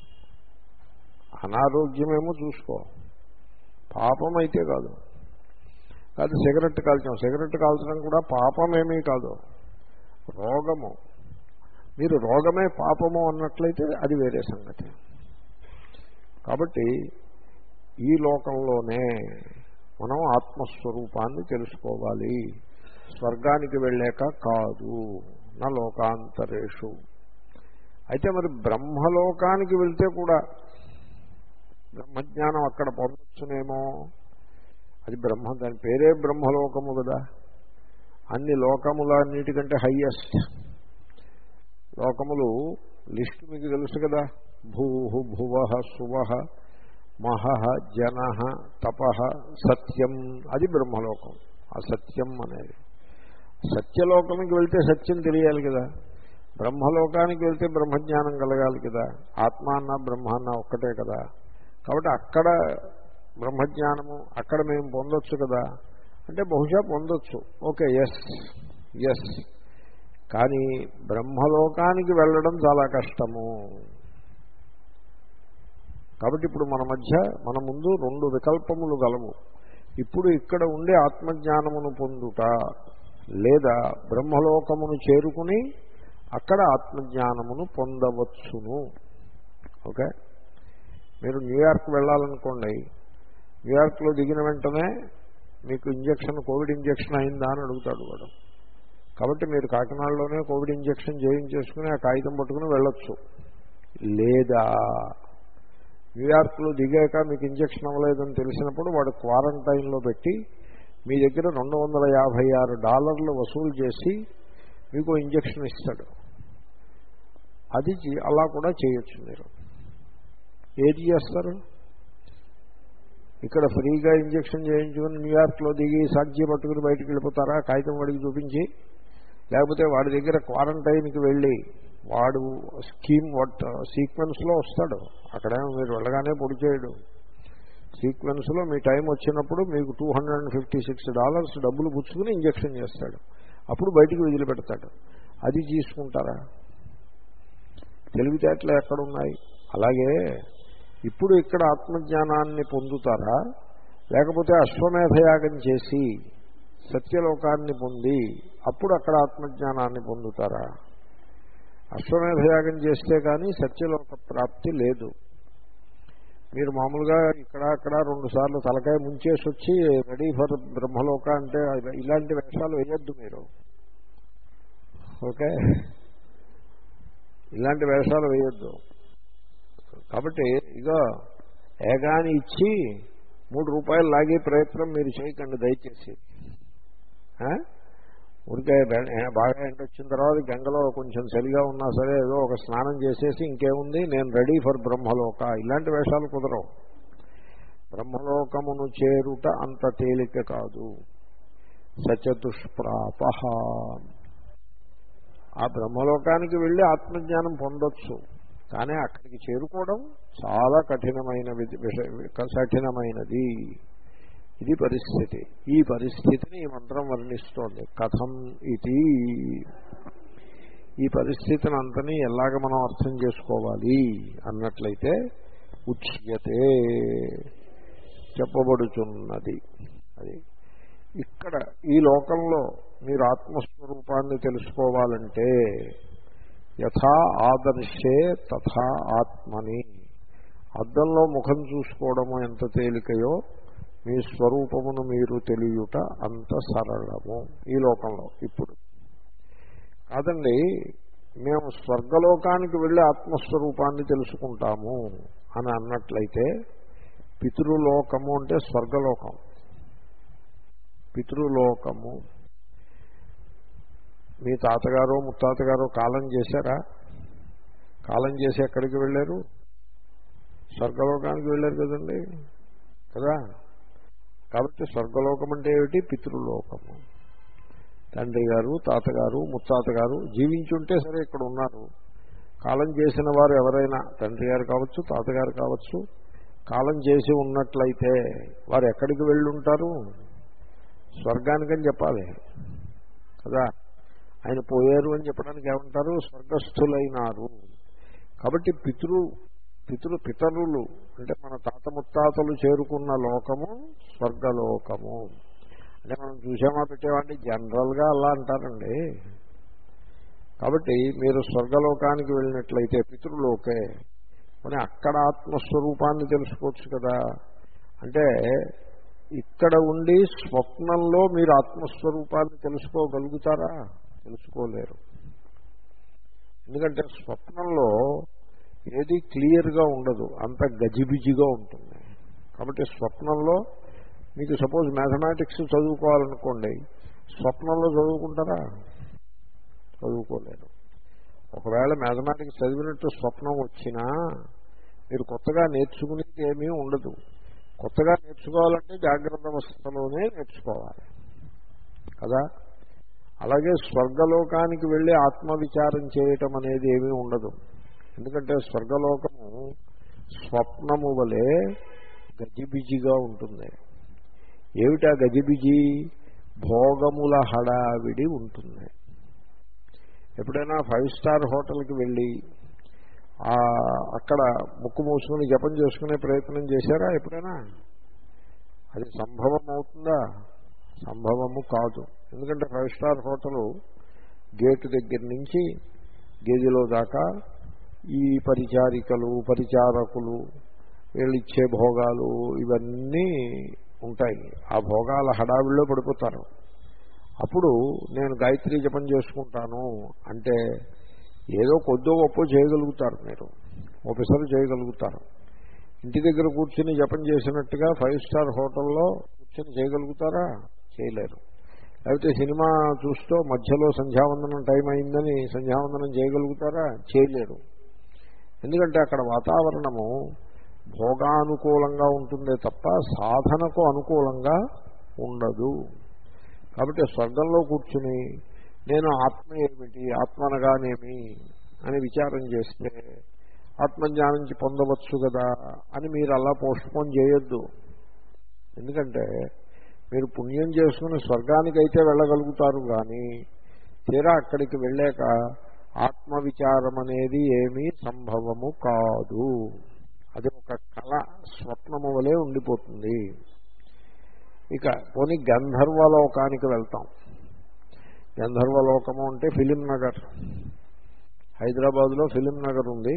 అనారోగ్యమేమో చూసుకో, పాపం అయితే కాదు. కాదు సిగరెట్ కాల్చాం, సిగరెట్ కాల్చడం కూడా పాపమేమీ కాదు, రోగము. మీరు రోగమే పాపము అన్నట్లయితే అది వేరే సంగతి. కాబట్టి ఈ లోకంలోనే మనం ఆత్మస్వరూపాన్ని తెలుసుకోవాలి, స్వర్గానికి వెళ్ళాక కాదు, నా లోకాంతరేషు. అయితే మరి బ్రహ్మలోకానికి వెళ్తే కూడా బ్రహ్మజ్ఞానం అక్కడ పొందొచ్చునేమో. అది బ్రహ్మ, దాని పేరే బ్రహ్మలోకము కదా. అన్ని లోకములన్నిటికంటే హయ్యెస్ట్ లోకములు లిస్ట్ మీకు తెలుసు కదా. భూ భువ సువ మహ జన తప సత్యం, అది బ్రహ్మలోకం. ఆ సత్యం అనేది సత్యలోకానికి వెళ్తే సత్యం తెలియాలి కదా, బ్రహ్మలోకానికి వెళ్తే బ్రహ్మజ్ఞానం కలగాలి కదా. ఆత్మ అన్న బ్రహ్మ అన్న ఒక్కటే కదా. కాబట్టి అక్కడ బ్రహ్మజ్ఞానము అక్కడ మేము పొందొచ్చు కదా అంటే బహుశా పొందొచ్చు. ఓకే, ఎస్ ఎస్ కానీ బ్రహ్మలోకానికి వెళ్ళడం చాలా కష్టము. కాబట్టి ఇప్పుడు మన మధ్య మన ముందు రెండు వికల్పములు గలవు. ఇప్పుడు ఇక్కడ ఉండే ఆత్మజ్ఞానమును పొందుట, లేదా బ్రహ్మలోకమును చేరుకుని అక్కడ ఆత్మజ్ఞానమును పొందవచ్చును. ఓకే, మీరు న్యూయార్క్ వెళ్ళాలనుకోండి, న్యూయార్క్లో దిగిన వెంటనే మీకు ఇంజక్షన్ కోవిడ్ ఇంజక్షన్ అయిందా అని అడుగుతాడు వాడు. కాబట్టి మీరు కాకినాడలోనే కోవిడ్ ఇంజక్షన్ చేయించేసుకుని ఆ కాగితం పట్టుకుని వెళ్ళొచ్చు. లేదా న్యూయార్క్లో దిగాక మీకు ఇంజక్షన్ అవ్వలేదని తెలిసినప్పుడు వాడు క్వారంటైన్లో పెట్టి మీ దగ్గర రెండు వందల యాభై ఆరు డాలర్లు వసూలు చేసి మీకు ఇంజక్షన్ ఇస్తాడు. అది అలా కూడా చేయొచ్చు. మీరు ఏది చేస్తారు? ఇక్కడ ఫ్రీగా ఇంజక్షన్ చేయించుకుని న్యూయార్క్లో దిగి సాక్షి పట్టుకుని బయటకు వెళ్ళిపోతారా కాగితం వాడికి చూపించి? లేకపోతే వాడి దగ్గర క్వారంటైన్కి వెళ్ళి వాడు స్కీమ్ వాట్ సీక్వెన్స్లో వస్తాడు. అక్కడేమో మీరు వెళ్ళగానే పొడి చేయడు. సీక్వెన్స్లో మీ టైం వచ్చినప్పుడు మీకు two hundred and fifty six dollars డబ్బులు పుచ్చుకుని ఇంజక్షన్ చేస్తాడు. అప్పుడు బయటికి వదిలిపెడతాడు. అది తీసుకుంటారా? తెలివితేటలు ఎక్కడున్నాయి? అలాగే ఇప్పుడు ఇక్కడ ఆత్మజ్ఞానాన్ని పొందుతారా, లేకపోతే అశ్వమేధయాగం చేసి సత్యలోకాన్ని పొంది అప్పుడు అక్కడ ఆత్మజ్ఞానాన్ని పొందుతారా? అశ్వమేధయాగం చేస్తే కానీ సత్యలోక ప్రాప్తి లేదు. మీరు మామూలుగా ఇక్కడ అక్కడ రెండు సార్లు తలకాయ ముంచేసి వచ్చి రెడీ ఫర్ బ్రహ్మలోక అంటే ఇలాంటి వేషాలు వేయొద్దు మీరు. ఓకే, ఇలాంటి వేషాలు వేయొద్దు. కాబట్టి ఇగో ఏగాని ఇచ్చి మూడు రూపాయలు లాగే ప్రయత్నం మీరు చేయకండి దయచేసి. ఊరికే బాగా ఎండ వచ్చిన తర్వాత గంగలో కొంచెం చలిగా ఉన్నా సరే ఏదో ఒక స్నానం చేసేసి ఇంకేముంది నేను రెడీ ఫర్ బ్రహ్మలోక, ఇలాంటి వేషాలు కుదరవు. బ్రహ్మలోకమును చేరుట అంత తేలిక కాదు. సచతుష్ప్రాప, ఆ బ్రహ్మలోకానికి వెళ్ళి ఆత్మజ్ఞానం పొందొచ్చు, కానీ అక్కడికి చేరుకోవడం చాలా కఠినమైన కఠినమైనది. ఇది పరిస్థితి. ఈ పరిస్థితిని ఈ మంత్రం వర్ణిస్తోంది. కథం ఇది, ఈ పరిస్థితిని అంతని ఎలాగ మనం అర్థం చేసుకోవాలి అన్నట్లయితే ఉచ్యతే చెప్పబడుచున్నది. అది ఇక్కడ ఈ లోకంలో మీరు ఆత్మస్వరూపాన్ని తెలుసుకోవాలంటే యథా ఆదర్శే తథా ఆత్మని, అద్దంలో ముఖం చూసుకోవడము ఎంత తేలికయో మీ స్వరూపమును మీరు తెలియుట అంత సరళము ఈ లోకంలో. ఇప్పుడు కాదండి, మేము స్వర్గలోకానికి వెళ్ళి ఆత్మస్వరూపాన్ని తెలుసుకుంటాము అని అన్నట్లయితే పితృలోకము అంటే స్వర్గలోకం. పితృలోకము మీ తాతగారు ముత్తాతగారు కాలం చేశారా? కాలం చేసి ఎక్కడికి వెళ్ళారు? స్వర్గలోకానికి వెళ్ళారు కదండి కదా. కాబట్టి స్వర్గలోకం అంటే ఏమిటి? పితృలోకము. తండ్రి గారు తాతగారు ముత్తాతగారు జీవించుంటే సరే ఇక్కడ ఉన్నారు. కాలం చేసిన వారు ఎవరైనా తండ్రి గారు కావచ్చు తాతగారు కావచ్చు, కాలం చేసి ఉన్నట్లయితే వారు ఎక్కడికి వెళ్ళి ఉంటారు? స్వర్గానికని చెప్పాలి కదా. ఆయన పోయారు అని చెప్పడానికి ఏమంటారు? స్వర్గస్థులైనారు. కాబట్టి పితృ పితృ పితరులు అంటే మన తాత ముత్తాతలు చేరుకున్న లోకము స్వర్గలోకము. అంటే మనం చూసామా పెట్టేవాడిని జనరల్గా అలా అంటారండి. కాబట్టి మీరు స్వర్గలోకానికి వెళ్ళినట్లయితే పితృలోకే మరి అక్కడ ఆత్మస్వరూపాన్ని తెలుసుకోవచ్చు కదా. అంటే ఇక్కడ ఉండి స్వప్నంలో మీరు ఆత్మస్వరూపాన్ని తెలుసుకోగలుగుతారా? తెలుసుకోలేరు. ఎందుకంటే స్వప్నంలో ఏది క్లియర్గా ఉండదు, అంత గజిబిజిగా ఉంటుంది. కాబట్టి స్వప్నంలో మీకు సపోజ్ మ్యాథమెటిక్స్ చదువుకోవాలనుకోండి, స్వప్నంలో చదువుకుంటారా? చదువుకోలేరు. ఒకవేళ మ్యాథమెటిక్స్ చదివినట్టు స్వప్నం వచ్చినా మీరు కొత్తగా నేర్చుకునేది ఏమీ ఉండదు. కొత్తగా నేర్చుకోవాలంటే జాగ్రత్త అవస్థలోనే నేర్చుకోవాలి కదా. అలాగే స్వర్గలోకానికి వెళ్ళి ఆత్మవిచారం చేయటం అనేది ఏమీ ఉండదు. ఎందుకంటే స్వర్గలోకము స్వప్నము వలె గజిబిజిగా ఉంటుంది. ఏమిటా గజిబిజి? భోగముల హడావిడి ఉంటుంది. ఎప్పుడైనా ఫైవ్ స్టార్ హోటల్కి వెళ్ళి అక్కడ ముక్కు మూసుకుని జపం చేసుకునే ప్రయత్నం చేశారా ఎప్పుడైనా? అది సంభవం అవుతుందా? సంభవము కాదు. ఎందుకంటే ఫైవ్ స్టార్ హోటలు గేటు దగ్గర నుంచి గేదిలో దాకా ఈ పరిచారికలు పరిచారకులు వీళ్ళు ఇచ్చే భోగాలు ఇవన్నీ ఉంటాయి. ఆ భోగాల హడావిడిలో పడిపోతారు. అప్పుడు నేను గాయత్రీ జపం చేసుకుంటాను అంటే ఏదో కొద్దో గొప్ప చేయగలుగుతారు, మీరు ఒకసారి చేయగలుగుతారు. ఇంటి దగ్గర కూర్చుని జపం చేసినట్టుగా ఫైవ్ స్టార్ హోటల్లో కూర్చొని చేయగలుగుతారా? చేయలేరు. లేకపోతే సినిమా చూస్తూ మధ్యలో సంధ్యావందనం టైం అయిందని సంధ్యావందనం చేయగలుగుతారా? చేయలేరు. ఎందుకంటే అక్కడ వాతావరణము భోగానుకూలంగా ఉంటుందే తప్ప సాధనకు అనుకూలంగా ఉండదు. కాబట్టి స్వర్గంలో కూర్చుని నేను ఆత్మ ఏమిటి, ఆత్మనగానేమి అని విచారం చేస్తే ఆత్మజ్ఞానం నుంచి పొందవచ్చు కదా అని మీరు అలా పోస్ట్పోన్ చేయొద్దు. ఎందుకంటే మీరు పుణ్యం చేసుకుని స్వర్గానికైతే వెళ్ళగలుగుతారు, కానీ తీరా అక్కడికి వెళ్ళాక ఆత్మవిచారం అనేది ఏమీ సంభవము కాదు. అది ఒక కళ, స్వప్నము వలె ఉండిపోతుంది. ఇక పోనీ గంధర్వలోకానికి వెళ్తాం. గంధర్వలోకము అంటే ఫిలిం నగర్, హైదరాబాద్లో ఫిలిం నగర్ ఉంది.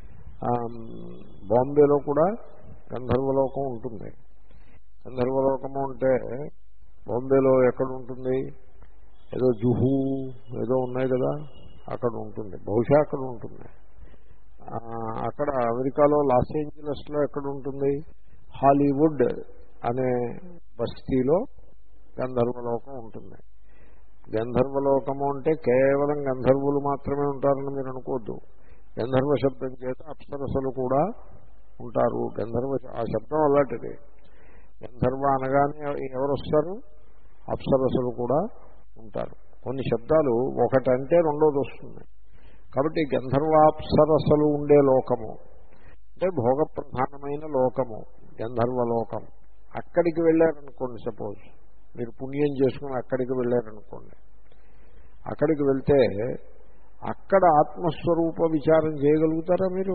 బాంబేలో కూడా గంధర్వలోకం ఉంటుంది. గంధర్వలోకము అంటే బాంబేలో ఎక్కడ ఉంటుంది? ఏదో జుహూ ఏదో ఉన్నాయి కదా, అక్కడ ఉంటుంది. బహుశా అక్కడ ఉంటుంది. అక్కడ అమెరికాలో లాస్ ఏంజలస్లో ఎక్కడ ఉంటుంది? హాలీవుడ్ అనే బస్తీలో గంధర్వలోకం ఉంటుంది. గంధర్వలోకము అంటే కేవలం గంధర్వులు మాత్రమే ఉంటారని మీరు అనుకోవద్దు. గంధర్వ శబ్దం చేత అప్సరసలు కూడా ఉంటారు. గంధర్వ ఆ శబ్దం అలాంటిది. గంధర్వ అనగానే ఎవరు వస్తారు? అప్సరసలు కూడా ఉంటారు. కొన్ని శబ్దాలు ఒకటంటే రెండోది వస్తుంది. కాబట్టి గంధర్వాప్సరసలు ఉండే లోకము అంటే భోగప్రధానమైన లోకము గంధర్వలోకం. అక్కడికి వెళ్ళారనుకోండి, సపోజ్ మీరు పుణ్యం చేసుకుని అక్కడికి వెళ్ళారనుకోండి, అక్కడికి వెళ్తే అక్కడ ఆత్మస్వరూప విచారం చేయగలుగుతారా మీరు?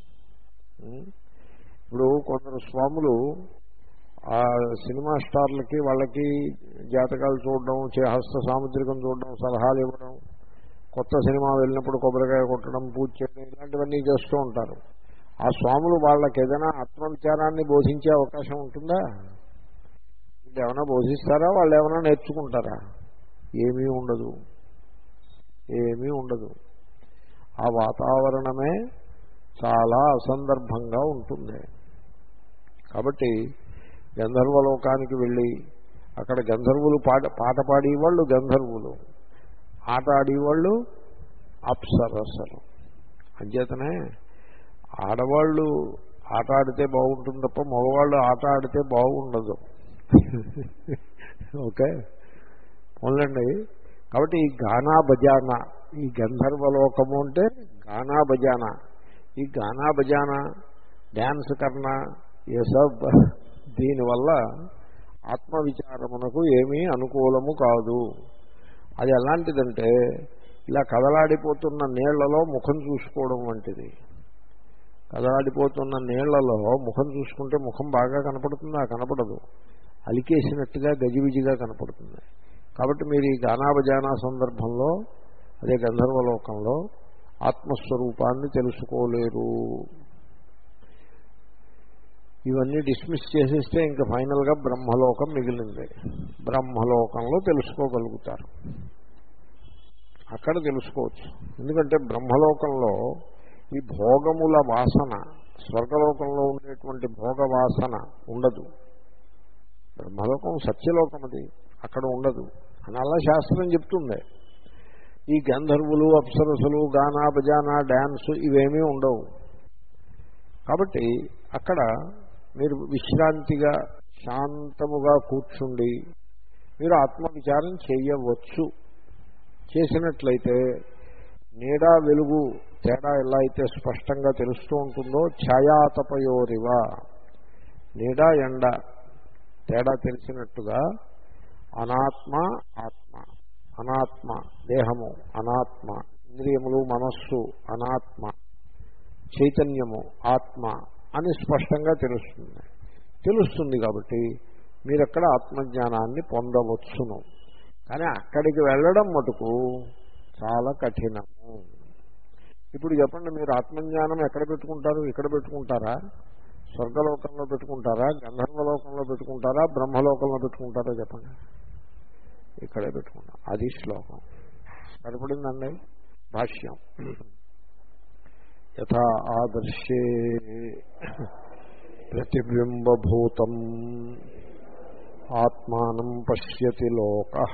ఇప్పుడు కొందరు స్వాములు ఆ సినిమా స్టార్లకి వాళ్ళకి జాతకాలు చూడడం, హస్త సాముద్రికం చూడడం, సలహాలు ఇవ్వడం, కొత్త సినిమా వెళ్ళినప్పుడు కొబ్బరికాయ కొట్టడం, పూజ చేయడం, ఇలాంటివన్నీ చేస్తూ ఉంటారు. ఆ స్వాములు వాళ్ళకి ఏదైనా ఆత్మవిచారాన్ని బోధించే అవకాశం ఉంటుందా? వీళ్ళు ఏమైనా బోధిస్తారా? వాళ్ళు ఏమైనా నేర్చుకుంటారా? ఏమీ ఉండదు, ఏమీ ఉండదు. ఆ వాతావరణమే చాలా అసందర్భంగా ఉంటుంది. కాబట్టి గంధర్వలోకానికి వెళ్ళి అక్కడ గంధర్వులు పాట పాట పాడేవాళ్ళు గంధర్వులు, ఆట ఆడేవాళ్ళు అప్సరసలు. అంచేతనే ఆడవాళ్ళు ఆట ఆడితే బాగుంటుంది తప్ప మగవాళ్ళు ఆట ఆడితే బాగుండదు. ఓకే పోన్లండి. కాబట్టి ఈ గానా బజానా, ఈ గంధర్వలోకము అంటే గానా బజానా, ఈ గానా బజానా డ్యాన్స్ కర్నా ఏ సబ్ దీనివల్ల ఆత్మవిచారమునకు ఏమీ అనుకూలము కాదు. అది ఎలాంటిదంటే ఇలా కదలాడిపోతున్న నీళ్లలో ముఖం చూసుకోవడం వంటిది. కదలాడిపోతున్న నీళ్లలో ముఖం చూసుకుంటే ముఖం బాగా కనపడుతుందా? కనపడదు. అలికేసినట్టుగా గజిబిజిగా కనపడుతుంది. కాబట్టి మీరు ఈ గానాబజానా సందర్భంలో అదే గంధర్వలోకంలో ఆత్మస్వరూపాన్ని తెలుసుకోలేరు. ఇవన్నీ డిస్మిస్ చేసేస్తే ఇంకా ఫైనల్గా బ్రహ్మలోకం మిగిలింది. బ్రహ్మలోకంలో తెలుసుకోగలుగుతారు, అక్కడ తెలుసుకోవచ్చు. ఎందుకంటే బ్రహ్మలోకంలో ఈ భోగముల వాసన, స్వర్గలోకంలో ఉండేటువంటి భోగ వాసన ఉండదు. బ్రహ్మలోకం సత్యలోకం, అది అక్కడ ఉండదు అని అలా శాస్త్రం చెప్తుంది. ఈ గంధర్వులు, అప్సరసులు, గానా బజానా, డ్యాన్సు ఇవేమీ ఉండవు. కాబట్టి అక్కడ మీరు విశ్రాంతిగా శాంతముగా కూర్చుండి మీరు ఆత్మవిచారం చేయవచ్చు. చేసినట్లయితే నీడా వెలుగు తేడా ఎలా అయితే స్పష్టంగా తెలుస్తూ ఉంటుందో, ఛాయాతపయోరివ నీడా ఎండ తేడా తెలిసినట్టుగా అనాత్మ ఆత్మ, అనాత్మ దేహము అనాత్మ, ఇంద్రియములు మనస్సు అనాత్మ, చైతన్యము ఆత్మ అని స్పష్టంగా తెలుస్తుంది. తెలుస్తుంది కాబట్టి మీరు అక్కడ ఆత్మజ్ఞానాన్ని పొందవచ్చును. కానీ అక్కడికి వెళ్ళడం మటుకు చాలా కఠినము. ఇప్పుడు చెప్పండి, మీరు ఆత్మజ్ఞానం ఎక్కడ పెట్టుకుంటారు? ఇక్కడ పెట్టుకుంటారా? స్వర్గలోకంలో పెట్టుకుంటారా? గంధర్వలోకంలో పెట్టుకుంటారా? బ్రహ్మలోకంలో పెట్టుకుంటారా? చెప్పండి. ఇక్కడే పెట్టుకుంటాం. అది శ్లోకం. సరిపడిందండి. భాష్యం. యథా ఆదర్శే ప్రతిబింబభూతం ఆత్మానం పశ్యతి లోకః.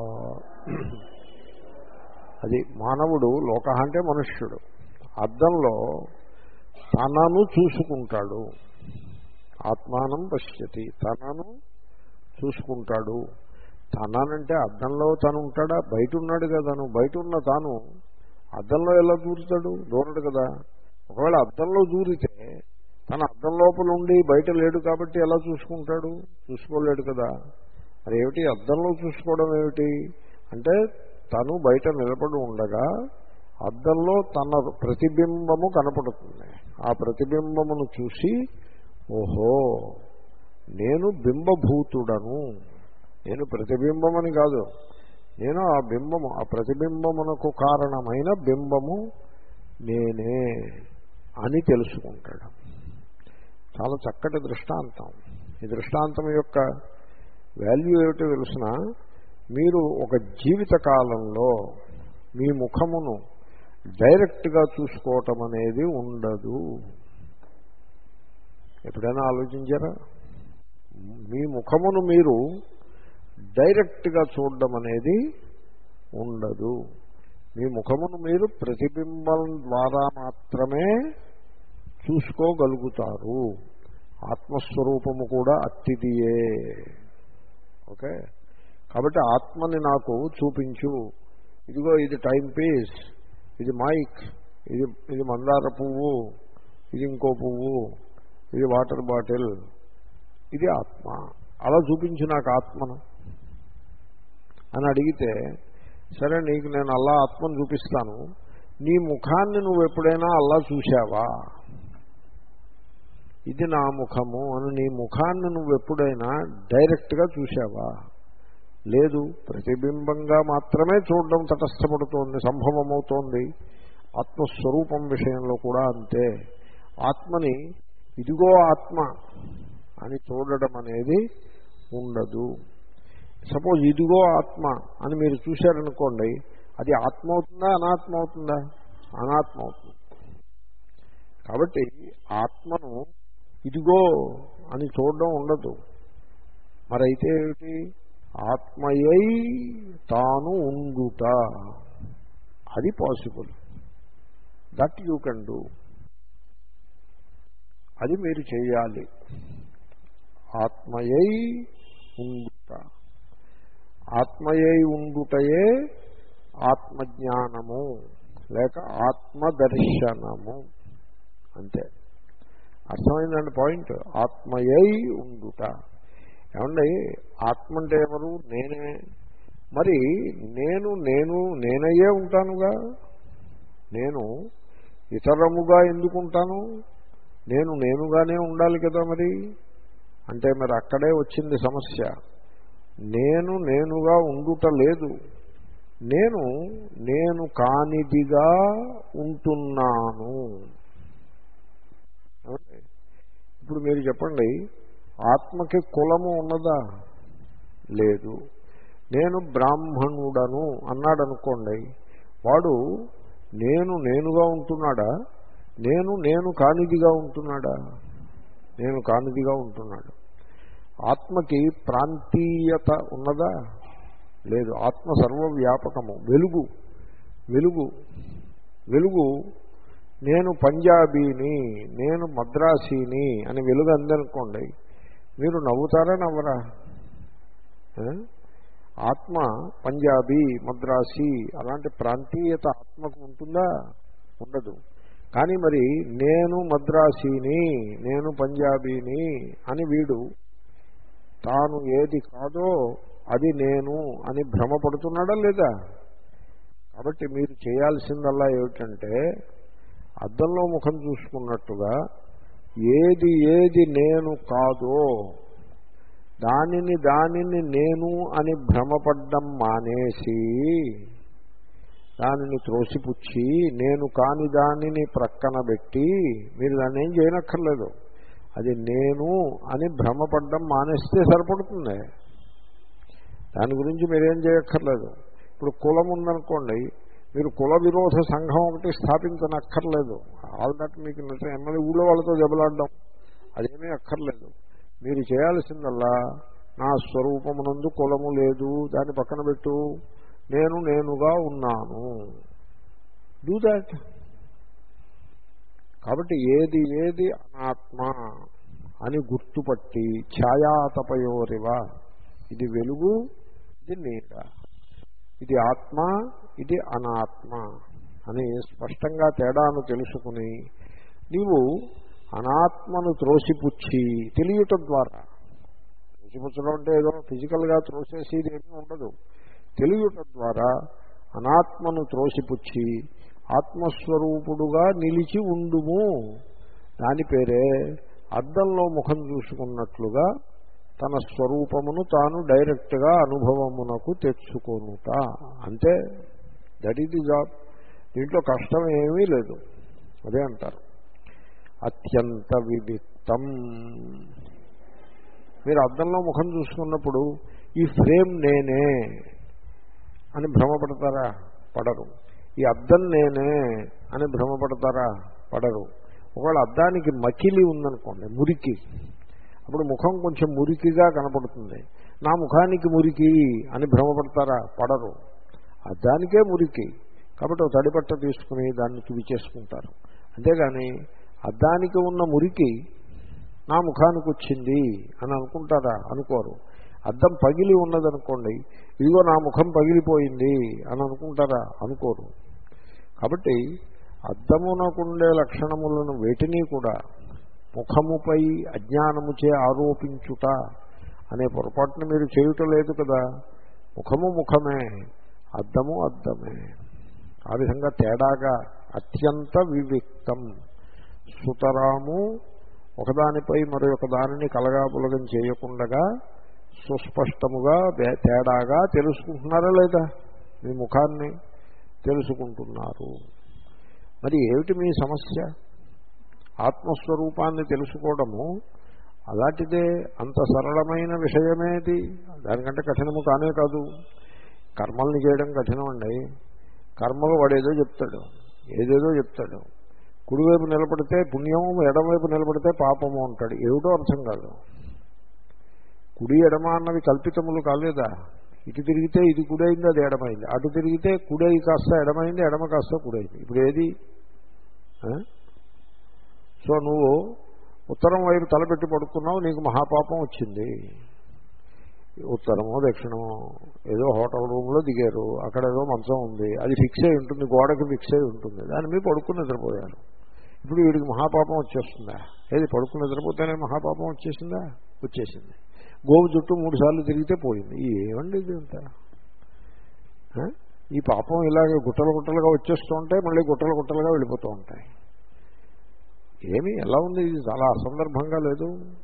అది మానవుడు, లోక అంటే మనుష్యుడు, అద్దంలో తనను చూసుకుంటాడు. ఆత్మానం పశ్యతి, తనను చూసుకుంటాడు. తనంటే అద్దంలో తను ఉంటాడా? బయట ఉన్నాడు కదా. నువ్వు బయట ఉన్న తాను అద్దంలో ఎలా దూరుతాడు? దూరడు కదా. ఒకవేళ అద్దంలో దూరితే తన అద్దం లోపల ఉండి బయట లేడు కాబట్టి ఎలా చూసుకుంటాడు? చూసుకోలేడు కదా. మరి ఏమిటి అద్దంలో చూసుకోవడం ఏమిటి అంటే, తను బయట నిలబడి ఉండగా అద్దంలో తన ప్రతిబింబము కనపడుతుంది. ఆ ప్రతిబింబమును చూసి ఓహో నేను బింబభూతుడను, నేను ప్రతిబింబమని కాదు, నేను ఆ బింబము, ఆ ప్రతిబింబమునకు కారణమైన బింబము నేనే అని తెలుసుకుంటాడు. చాలా చక్కటి దృష్టాంతం. ఈ దృష్టాంతం యొక్క వాల్యూ ఏమిటో తెలుసిన, మీరు ఒక జీవిత కాలంలో మీ ముఖమును డైరెక్ట్గా చూసుకోవటం అనేది ఉండదు. ఎప్పుడైనా ఆలోచించారా? మీ ముఖమును మీరు డైరెక్ట్గా చూడడం అనేది ఉండదు. మీ ముఖమును మీరు ప్రతిబింబం ద్వారా మాత్రమే చూసుకోగలుగుతారు. ఆత్మస్వరూపము కూడా అట్టిదియే. ఓకే, కాబట్టి ఆత్మని నాకు చూపించు. ఇదిగో ఇది టైం పీస్, ఇది మైక్, ఇది ఇది మందార పువ్వు, ఇది ఇంకో పువ్వు, ఇది వాటర్ బాటిల్, ఇది ఆత్మ. అలా చూపించు నాకు ఆత్మను అని అడిగితే, సరే నీకు నేను అల్లా ఆత్మను చూపిస్తాను, నీ ముఖాన్ని నువ్వు ఎప్పుడైనా అల్లా చూశావా? ఇది నా ముఖము అని నీ ముఖాన్ని నువ్వు ఎప్పుడైనా డైరెక్ట్గా చూశావా? లేదు. ప్రతిబింబంగా మాత్రమే చూడడం తటస్థపడుతోంది, సంభవమవుతోంది. ఆత్మస్వరూపం విషయంలో కూడా అంతే. ఆత్మని ఇదిగో ఆత్మ అని చూడడం అనేది ఉండదు. సపోజ్ ఇదిగో ఆత్మ అని మీరు చూశారనుకోండి, అది ఆత్మ అవుతుందా అనాత్మ అవుతుందా? అనాత్మ అవుతుంది. కాబట్టి ఆత్మను ఇదిగో అని చూడడం ఉండదు. మరైతే ఏమిటి? ఆత్మయై తాను ఉండుట, అది possible. That you can do. అది మీరు చేయాలి. ఆత్మయై ఉండుట, ఆత్మయై ఉండుటయే ఆత్మజ్ఞానము లేక ఆత్మదర్శనము. అంతే. అర్థమైందండి పాయింట్? ఆత్మయై ఉండుట. ఏమండి, ఆత్మ అంటే ఎవరు? నేనే. మరి నేను నేను నేనయ్యే ఉంటానుగా. నేను ఇతరముగా ఎందుకుంటాను? నేను నేనుగానే ఉండాలి కదా మరి. అంటే మరి అక్కడే వచ్చింది సమస్య. నేను నేనుగా ఉండుట లేదు, నేను నేను కానిదిగా ఉంటున్నాను. ఇప్పుడు మీరు చెప్పండి, ఆత్మకి కులము ఉన్నదా? లేదు. నేను బ్రాహ్మణుడను అన్నాడు అనుకోండి, వాడు నేను నేనుగా ఉంటున్నాడా? నేను నేను కానిదిగా ఉంటున్నాడా? నేను కానిదిగా ఉంటున్నాడు. ఆత్మకి ప్రాంతీయత ఉన్నదా? లేదు. ఆత్మ సర్వవ్యాపకము. వెలుగు వెలుగు వెలుగు నేను పంజాబీని, నేను మద్రాసీని అని వెలుగు అందనుకోండి, మీరు నవ్వుతారా నవ్వరా? ఆత్మ పంజాబీ, మద్రాసీ అలాంటి ప్రాంతీయత ఆత్మకు ఉంటుందా? ఉండదు. కానీ మరి నేను మద్రాసీని, నేను పంజాబీని అని వీడు తాను ఏది కాదో అది నేను అని భ్రమపడుతున్నాడా లేదా? కాబట్టి మీరు చేయాల్సిందల్లా ఏమిటంటే, అద్దంలో ముఖం చూసుకున్నట్టుగా ఏది ఏది నేను కాదో దానిని దానిని నేను అని భ్రమపడ్డం మానేసి, దానిని త్రోసిపుచ్చి నేను కాని దానిని ప్రక్కన పెట్టి, మీరు దాన్ని ఏం చేయనక్కర్లేదు, అది నేను అని భ్రమపడ్డం మానేస్తే సరిపడుతుంది. దాని గురించి మీరేం చేయక్కర్లేదు. ఇప్పుడు కులం ఉందనుకోండి, మీరు కుల విరోధ సంఘం ఒకటి స్థాపించనక్కర్లేదు. ఆల్ దట్ మీకు ఎమ్మెల్యే ఊళ్ళో వాళ్ళతో దెబ్బలాడడం అదేమీ అక్కర్లేదు. మీరు చేయాల్సిందల్లా నా స్వరూపమునందు కులము లేదు, దాన్ని పక్కన పెట్టు, నేను నేనుగా ఉన్నాను. Do that. కాబట్టి ఏది ఏది అనాత్మ అని గుర్తుపట్టి, ఛాయాతపయోరివ, ఇది వెలుగు, ఇది నీడ, ఇది ఆత్మ, ఇది అనాత్మ అని స్పష్టంగా తేడాను తెలుసుకుని, నీవు అనాత్మను త్రోసిపుచ్చి తెలియట ద్వారా, త్రోసిపుచ్చడం అంటే ఏదో ఫిజికల్గా త్రోసేసేది ఏమీ ఉండదు, తెలియట ద్వారా అనాత్మను త్రోసిపుచ్చి ఆత్మస్వరూపుడుగా నిలిచి ఉండుము. దాని పేరే అద్దంలో ముఖం చూసుకున్నట్లుగా తన స్వరూపమును తాను డైరెక్ట్గా అనుభవమునకు తెచ్చుకొనుట. అంతే. That is the job. దీంట్లో కష్టం ఏమీ లేదు. అదే అంటారు అత్యంత వివిక్తం. మీరు అద్దంలో ముఖం చూసుకున్నప్పుడు ఈ ఫ్రేమ్ నేనే అని భ్రమపడతారా? పడరు. ఈ అద్దం నేనే అని భ్రమపడతారా? పడరు. ఒకవేళ అద్దానికి మకిలి ఉందనుకోండి, మురికి, అప్పుడు ముఖం కొంచెం మురికిగా కనపడుతుంది. నా ముఖానికి మురికి అని భ్రమపడతారా? పడరు. అద్దానికే మురికి కాబట్టి ఒక తడిపట్ట తీసుకుని దాన్ని తుడిచేసుకుంటారు. అంతేగాని అద్దానికి ఉన్న మురికి నా ముఖానికి వచ్చింది అని అనుకుంటారా? అనుకోరు. అద్దం పగిలి ఉన్నదనుకోండి, ఇదిగో నా ముఖం పగిలిపోయింది అని అనుకుంటారా? అనుకోరు. కాబట్టి అద్దమునకుండే లక్షణములను వేటిని కూడా ముఖముపై అజ్ఞానముచే ఆరోపించుట అనే పొరపాటును మీరు చేయుట లేదు కదా. ముఖము ముఖమే, అద్దము అద్దమే. ఆ విధంగా తేడాగా అత్యంత వివిక్తం. సుతరాము ఒకదానిపై మరొక దానిని కలగాపులగం చేయకుండగా సుస్పష్టముగా తేడాగా తెలుసుకుంటున్నారా లేదా? మీ ముఖాన్ని తెలుసుకుంటున్నారు. మరి ఏమిటి మీ సమస్య? ఆత్మస్వరూపాన్ని తెలుసుకోవడము అలాంటిదే, అంత సరళమైన విషయమేది, దానికంటే కఠినము కానే కాదు. కర్మల్ని చేయడం కఠినం అండి. కర్మలు వాడేదో చెప్తాడు, ఏదేదో చెప్తాడు. కుడివైపు నిలబడితే పుణ్యము, ఎడమవైపు నిలబడితే పాపము అంటాడు. ఏమిటో అర్థం కాదు. కుడి ఎడమ అన్నవి కల్పితములు కాలేదా? ఇటు తిరిగితే ఇది కుడైంది, అది ఎడమైంది. అటు తిరిగితే కుడై కాస్త ఎడమైంది, ఎడమ కాస్త కుడైంది. ఇప్పుడు ఏది? సో నువ్వు ఉత్తరం వైపు తలపెట్టి పడుకున్నావు, నీకు మహాపాపం వచ్చింది. ఉత్తరమో దక్షిణమో ఏదో హోటల్ రూమ్లో దిగారు, అక్కడ ఏదో మంచం ఉంది, అది ఫిక్స్ అయి ఉంటుంది, గోడకి ఫిక్స్ అయి ఉంటుంది, దాని మీద పడుకుని నిద్రపోయారు. ఇప్పుడు వీడికి మహాపాపం వచ్చేస్తుందా? ఏది పడుకుని నిద్రపోతేనే మహాపాపం వచ్చేసిందా? వచ్చేసింది. గోవు చుట్టూ మూడు సార్లు తిరిగితే పోయింది. ఏమండి ఇది అంతా? ఈ పాపం ఇలాగ గుట్టలు గుట్టలుగా వచ్చేస్తూ ఉంటాయి, మళ్ళీ గుట్టలు గుట్టలుగా వెళ్ళిపోతూ ఉంటాయి. ఏమి ఎలా ఉంది? ఇది చాలా అసందర్భంగా లేదు.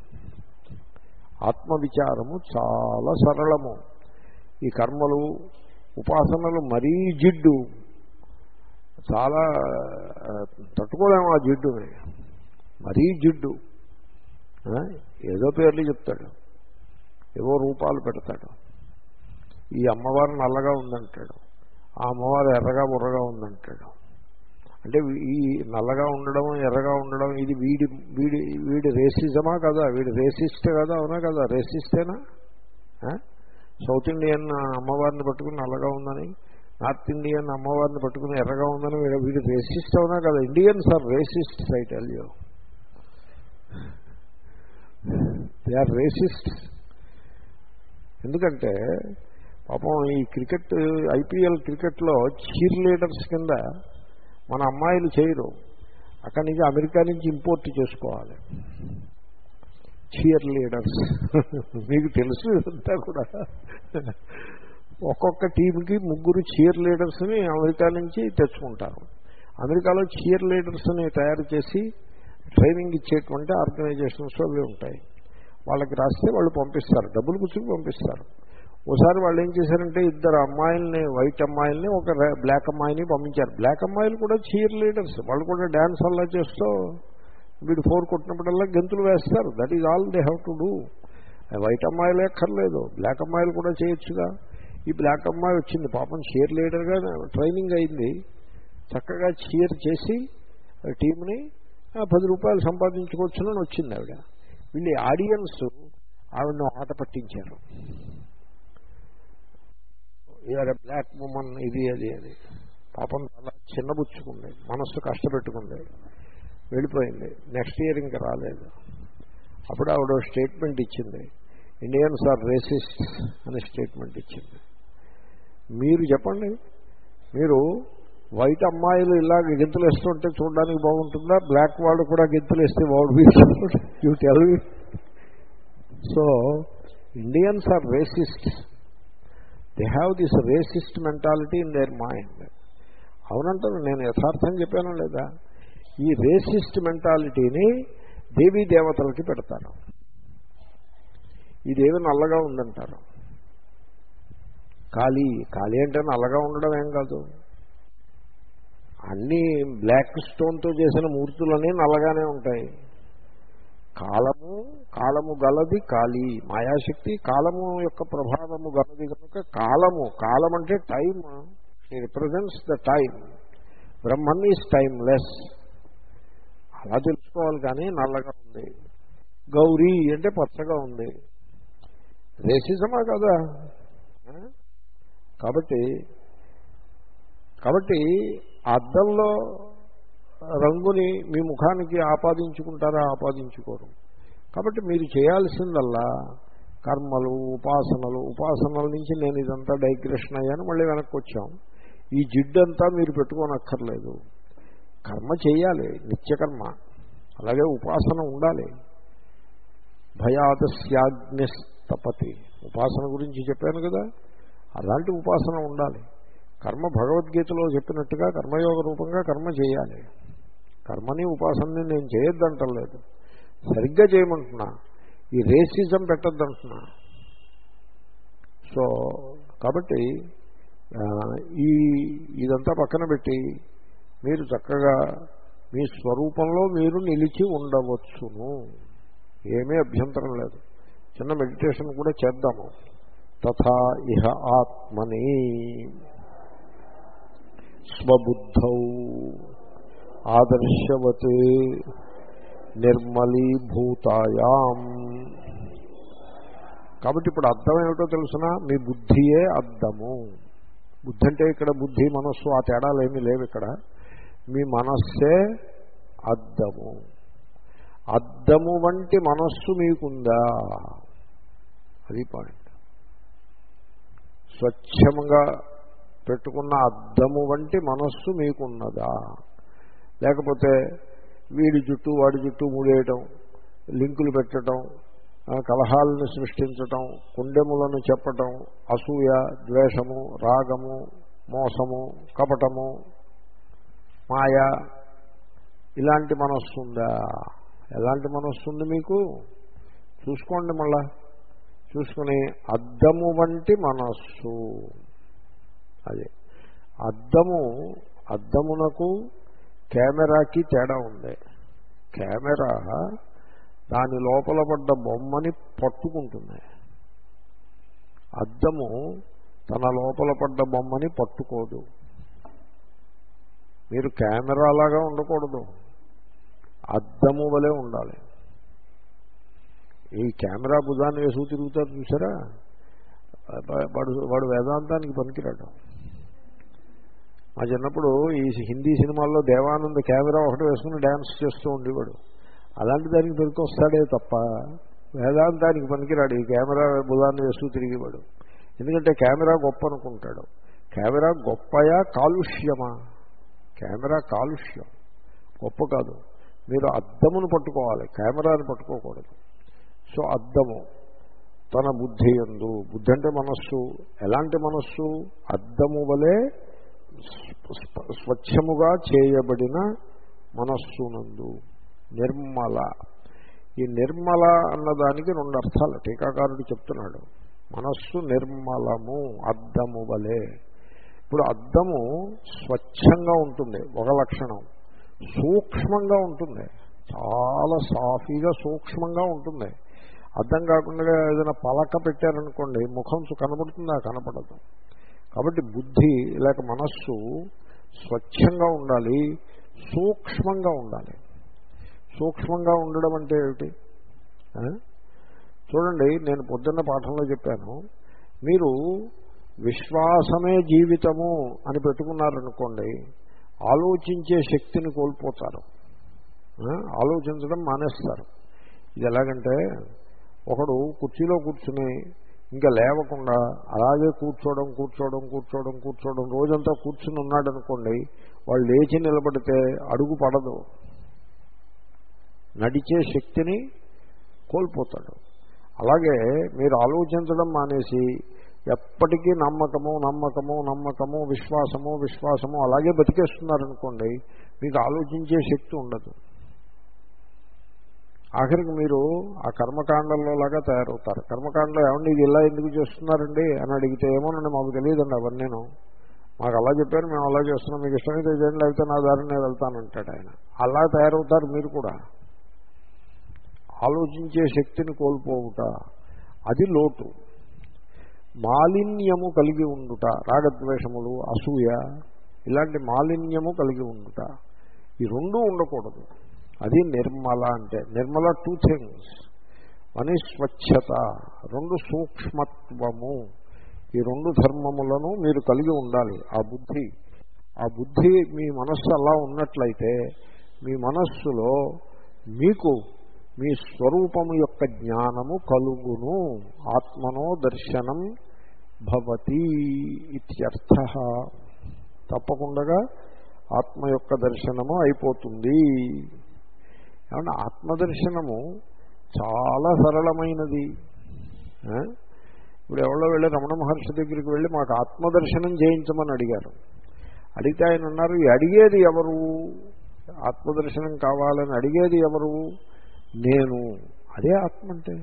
ఆత్మవిచారము చాలా సరళము. ఈ కర్మలు ఉపాసనలు మరీ జిడ్డు, చాలా తట్టుకోలేము ఆ జిడ్డుని, మరీ జిడ్డు. ఏదో పేర్లు చెప్తాడు, ఏవో రూపాలు పెడతాడు. ఈ అమ్మవారు నల్లగా ఉందంటాడు, ఆ అమ్మవారు ఎర్రగా బుర్రగా ఉందంటాడు. అంటే ఈ నల్లగా ఉండడం ఎర్రగా ఉండడం ఇది వీడి వీడి వీడి రేసిజమా కదా? వీడి రేసిస్టే కదా? అవునా కదా? రేసిస్టేనా? సౌత్ ఇండియన్ అమ్మవారిని పట్టుకుని నల్లగా ఉందని, నార్త్ ఇండియన్ అమ్మవారిని పట్టుకుని ఎర్రగా ఉందని వీడు వీడి రేసిస్ట్ అవునా కదా? Indians are racist, I tell you. They are racist. ఎందుకంటే పాపం ఈ క్రికెట్ ఐపీఎల్ క్రికెట్లో చీర్ లీడర్స్ కింద మన అమ్మాయిలు చేయరు, అక్కడి నుంచి అమెరికా నుంచి ఇంపోర్ట్ చేసుకోవాలి చీర్ లీడర్స్. మీకు తెలుసు ఇదంతా కూడా. ఒక్కొక్క టీంకి ముగ్గురు చీర్ లీడర్స్ని అమెరికా నుంచి తెచ్చుకుంటారు. అమెరికాలో చీర్ లీడర్స్ని తయారు చేసి ట్రైనింగ్ ఇచ్చేటువంటి ఆర్గనైజేషన్స్ అవి ఉంటాయి. వాళ్ళకి రాస్తే వాళ్ళు పంపిస్తారు, డబ్బులు పుచ్చుకు పంపిస్తారు. ఒకసారి వాళ్ళు ఏం చేశారంటే ఇద్దరు అమ్మాయిల్ని, వైట్ అమ్మాయిల్ని ఒక బ్లాక్ అమ్మాయిని పంపించారు. బ్లాక్ అమ్మాయిలు కూడా చీర్ లీడర్స్, వాళ్ళు కూడా డ్యాన్స్ అలా చేస్తూ వీడు ఫోర్ కొట్టినప్పుడల్లా గెంతులు వేస్తారు. That is all they have to do. White అమ్మాయిలు ఎక్కర్లేదు, బ్లాక్ అమ్మాయిలు కూడా చేయొచ్చుగా. ఈ బ్లాక్ అమ్మాయి వచ్చింది పాపం, చీర్ లీడర్గా ట్రైనింగ్ అయింది, చక్కగా చీర్ చేసి టీంని పది రూపాయలు సంపాదించుకోవచ్చునని వచ్చింది ఆవిడ. వీళ్ళు ఆడియన్స్ ఆవిడను ఆట పట్టించారు. యూఆర్ ఎ బ్లాక్ ఉమన్, ఇది అది అది. పాపం చాలా చిన్నబుచ్చుకుంది, మనస్సు కష్టపెట్టుకుంది, వెళ్ళిపోయింది. నెక్స్ట్ ఇయర్ ఇంకా రాలేదు. అప్పుడు ఆవిడ స్టేట్మెంట్ ఇచ్చింది, ఇండియన్స్ ఆర్ రేసిస్ట్ అనే స్టేట్మెంట్ ఇచ్చింది. మీరు చెప్పండి, మీరు వైట్ అమ్మాయిలు ఇలా గెంతులు వేస్తుంటే చూడడానికి బాగుంటుందా? బ్లాక్ వాళ్ళు కూడా గెంతులు వేస్తే బాగుంటుంది? You tell me. So Indians are racist. They have this racist mentality in their mind. అవునంటారు, నేను యథార్థం చెప్పాను లేదా? ఈ రేసిస్ట్ మెంటాలిటీని దేవీ దేవతలకి పెడతారు. ఈ దేవి నల్లగా ఉందంటారు. కాళీ, కాళీ అంటే నల్లగా ఉండడం ఏం కాదు. అన్ని బ్లాక్ స్టోన్తో చేసిన మూర్తులన్నీ నల్లగానే ఉంటాయి. కాలము కాలము గలది కాళీ, మాయాశక్తి కాలము యొక్క ప్రభావము గలది కనుక కాలము, కాలం అంటే time, she represents the time. Brahman is timeless, అలా తెలుసుకోవాలి. కానీ నల్లగా ఉంది. గౌరీ అంటే పచ్చగా ఉంది. రేసిజమా కదా? కాబట్టి కాబట్టి అద్దంలో రంగుని మీ ముఖానికి ఆపాదించుకుంటారా? ఆపాదించుకోరు. కాబట్టి మీరు చేయాల్సిందల్లా కర్మలు, ఉపాసనలు. ఉపాసనల నుంచి నేను ఇదంతా డైగ్రెషన్ అయ్యాను, మళ్ళీ వెనక్కి వచ్చాం. ఈ జిడ్డంతా మీరు పెట్టుకోనక్కర్లేదు. కర్మ చేయాలి, నిత్యకర్మ. అలాగే ఉపాసన ఉండాలి. భయాదస్యాగ్నిస్తపతి ఉపాసన గురించి చెప్పాను కదా, అలాంటి ఉపాసన ఉండాలి. కర్మ భగవద్గీతలో చెప్పినట్టుగా కర్మయోగ రూపంగా కర్మ చేయాలి. కర్మని ఉపాసనని నేను చేయొద్దంటలేదు, సరిగ్గా చేయమంటున్నా. ఈ రేసిజం పెట్టద్దంటున్నా. సో కాబట్టి ఈ ఇదంతా పక్కన పెట్టి మీరు చక్కగా మీ స్వరూపంలో మీరు నిలిచి ఉండవచ్చును, ఏమీ అభ్యంతరం లేదు. చిన్న మెడిటేషన్ కూడా చేద్దాము. తథా ఇహ ఆత్మని స్వబుద్ధౌ ఆదర్శవత్ నిర్మలీభూతాయాం. కాబట్టి ఇప్పుడు అర్థం ఏమిటో తెలుసునా? మీ బుద్ధియే అద్దము. బుద్ధి అంటే ఇక్కడ బుద్ధి మనస్సు ఆ తేడాలు ఏమీ లేవు. ఇక్కడ మీ మనస్సే అద్దము. అద్దము వంటి మనస్సు మీకుందా? అది పాయింట్. స్వచ్ఛంగా పెట్టుకున్న అద్దము వంటి మనస్సు మీకున్నదా? లేకపోతే వీడి జుట్టు వాడి జుట్టు ముడేయటం, లింకులు పెట్టడం, కలహాలను సృష్టించటం, కుండెములను చెప్పటం, అసూయ, ద్వేషము, రాగము, మోసము, కపటము, మాయ, ఇలాంటి మనస్సు ఉందా? ఎలాంటి మనస్సు ఉంది మీకు? చూసుకోండి, మళ్ళా చూసుకుని అద్దము వంటి మనస్సు. అదే అద్దము, అద్దమునకు కెమెరాకి తేడా ఉంది. కెమెరా దాని లోపల పడ్డ బొమ్మని పట్టుకుంటుంది. అద్దము తన లోపల పడ్డ బొమ్మని పట్టుకోదు. మీరు కెమెరా లాగా ఉండకూడదు, అద్దము వలె ఉండాలి. ఈ కెమెరా భుజాన్ని వేసుకు తిరుగుతారు చూసారా, వాడు వాడు వేదాంతానికి పనికిరాడు. మా చిన్నప్పుడు ఈ హిందీ సినిమాల్లో దేవానంద్ కెమెరా ఒకటి వేసుకుని డ్యాన్స్ చేస్తూ ఉండేవాడు. అలాంటి దానికి పనికొస్తాడే తప్ప వేదాంతానికి పనికిరాడు ఈ కెమెరా భుజాన్ని వేసుకు తిరిగేవాడు. ఎందుకంటే కెమెరా గొప్ప అనుకుంటాడు. కెమెరా గొప్పయా కాలుష్యమా? కెమెరా కాలుష్యం, గొప్ప కాదు. మీరు అద్దమును పట్టుకోవాలి, కెమెరాని పట్టుకోకూడదు. సో అద్దము తన బుద్ధి యందు, బుద్ధి అంటే మనస్సు. ఎలాంటి మనస్సు? అద్దము వలె స్వచ్ఛముగా చేయబడిన మనస్సునందు, నిర్మల. ఈ నిర్మల అన్నదానికి రెండు అర్థాలు టీకాకారుడు చెప్తున్నాడు. మనస్సు నిర్మలము, అద్దము వలె. ఇప్పుడు అద్దము స్వచ్ఛంగా ఉంటుంది, ఒక లక్షణం. సూక్ష్మంగా ఉంటుంది, చాలా సాఫీగా సూక్ష్మంగా ఉంటుంది. అద్దం కాకుండా ఏదైనా పలక పెట్టారనుకోండి, ముఖం కనపడుతుందా? కనపడదు. కాబట్టి బుద్ధి లేక మనస్సు స్వచ్ఛంగా ఉండాలి, సూక్ష్మంగా ఉండాలి. సూక్ష్మంగా ఉండడం అంటే ఏమిటి? చూడండి, నేను పొద్దున్న పాఠంలో చెప్పాను, మీరు విశ్వాసమే జీవితము అని పెట్టుకున్నారనుకోండి, ఆలోచించే శక్తిని కోల్పోతారు, ఆలోచించడం మానేస్తారు. ఇది ఎలాగంటే, ఒకడు కుర్చీలో కూర్చుని ఇంకా లేవకుండా అలాగే కూర్చోవడం కూర్చోవడం కూర్చోవడం కూర్చోవడం రోజంతా కూర్చుని ఉన్నాడు అనుకోండి, వాళ్ళు లేచి నిలబడితే అడుగు పడదు, నడిచే శక్తిని కోల్పోతాడు. అలాగే మీరు ఆలోచించడం మానేసి ఎప్పటికీ నమ్మకము నమ్మకము నమ్మకము విశ్వాసము విశ్వాసము అలాగే బతికేస్తున్నారనుకోండి, మీకు ఆలోచించే శక్తి ఉండదు. ఆఖరికి మీరు ఆ కర్మకాండంలో లాగా తయారవుతారు. కర్మకాండలో ఏమండి ఇది ఇలా ఎందుకు చేస్తున్నారండి అని అడిగితే, ఏమోనండి మాకు తెలియదండి అవన్నీను, మాకు అలా చెప్పారు, మేము అలా చేస్తున్నాం, మీకు ఇష్టమైతే చేయండి, లేకపోతే నా దారిని నేను వెళ్తానంటాడు ఆయన. అలా తయారవుతారు మీరు కూడా. ఆలోచించే శక్తిని కోల్పోవుట, అది లోటు. మాలిన్యము కలిగి ఉండుట, రాగద్వేషములు అసూయ ఇలాంటి మాలిన్యము కలిగి ఉండుట, ఈ రెండూ ఉండకూడదు. అది నిర్మల అంటే. నిర్మల టూ థింగ్స్, వన్ ఈజ్ స్వచ్ఛత, రెండు సూక్ష్మత్వము. ఈ రెండు ధర్మములను మీరు కలిగి ఉండాలి. ఆ బుద్ధి ఆ బుద్ధి మీ మనస్సు అలా ఉన్నట్లయితే మీ మనస్సులో మీకు మీ స్వరూపము యొక్క జ్ఞానము కలుగును. ఆత్మనో దర్శనం భవతి ఇత్యర్థః. తప్పకుండా ఆత్మ యొక్క దర్శనము అయిపోతుంది. ఏమన్నా ఆత్మదర్శనము చాలా సరళమైనది. ఇప్పుడు ఎవరో వెళ్ళి రమణ మహర్షి దగ్గరికి వెళ్ళి మాకు ఆత్మదర్శనం చేయించమని అడిగారు. అడిగితే ఆయన అన్నారు, అడిగేది ఎవరు? ఆత్మదర్శనం కావాలని అడిగేది ఎవరు? నేను. అదే ఆత్మ అంటే.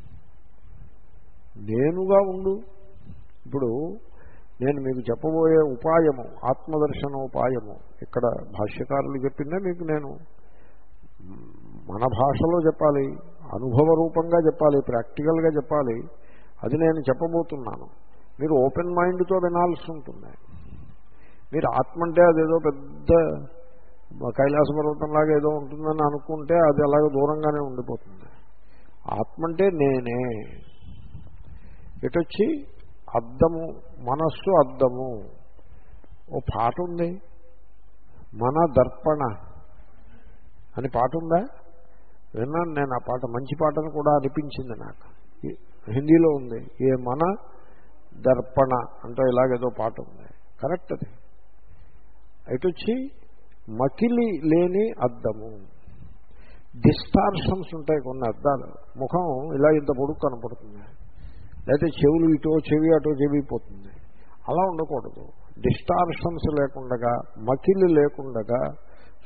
నేనుగా ఉండు. ఇప్పుడు నేను మీకు చెప్పబోయే ఉపాయము ఆత్మదర్శన ఉపాయము ఇక్కడ భాష్యకారులు చెప్పిందే మీకు నేను మన భాషలో చెప్పాలి, అనుభవ రూపంగా చెప్పాలి, ప్రాక్టికల్గా చెప్పాలి. అది నేను చెప్పబోతున్నాను. మీరు ఓపెన్ మైండ్తో వినాల్సి ఉంటుంది. మీరు ఆత్మ అంటే అదేదో పెద్ద కైలాస పర్వతంలాగా ఏదో ఉంటుందని అనుకుంటే అది అలాగే దూరంగానే ఉండిపోతుంది. ఆత్మ అంటే నేనే. ఇటొచ్చి అద్దము, మనస్సు అద్దము. ఓ పాట ఉంది, మన దర్పణ అని పాట ఉందా? విన్నాను నేను ఆ పాట. మంచి పాటను కూడా అనిపించింది నాకు. హిందీలో ఉంది, ఏ మన దర్పణ అంటే ఇలాగేదో పాట ఉంది. కరెక్ట్. అది ఇటొచ్చి మకిలి లేని అద్దము. డిస్టార్షన్స్ ఉంటాయి కొన్ని అద్దాలు. ముఖం ఇలా ఇంత పొడుగు కనపడుతుంది, లేకపోతే చెవులు ఇటో చెవి అటో చెవిపోతుంది. అలా ఉండకూడదు. డిస్టార్షన్స్ లేకుండా, మకిలి లేకుండా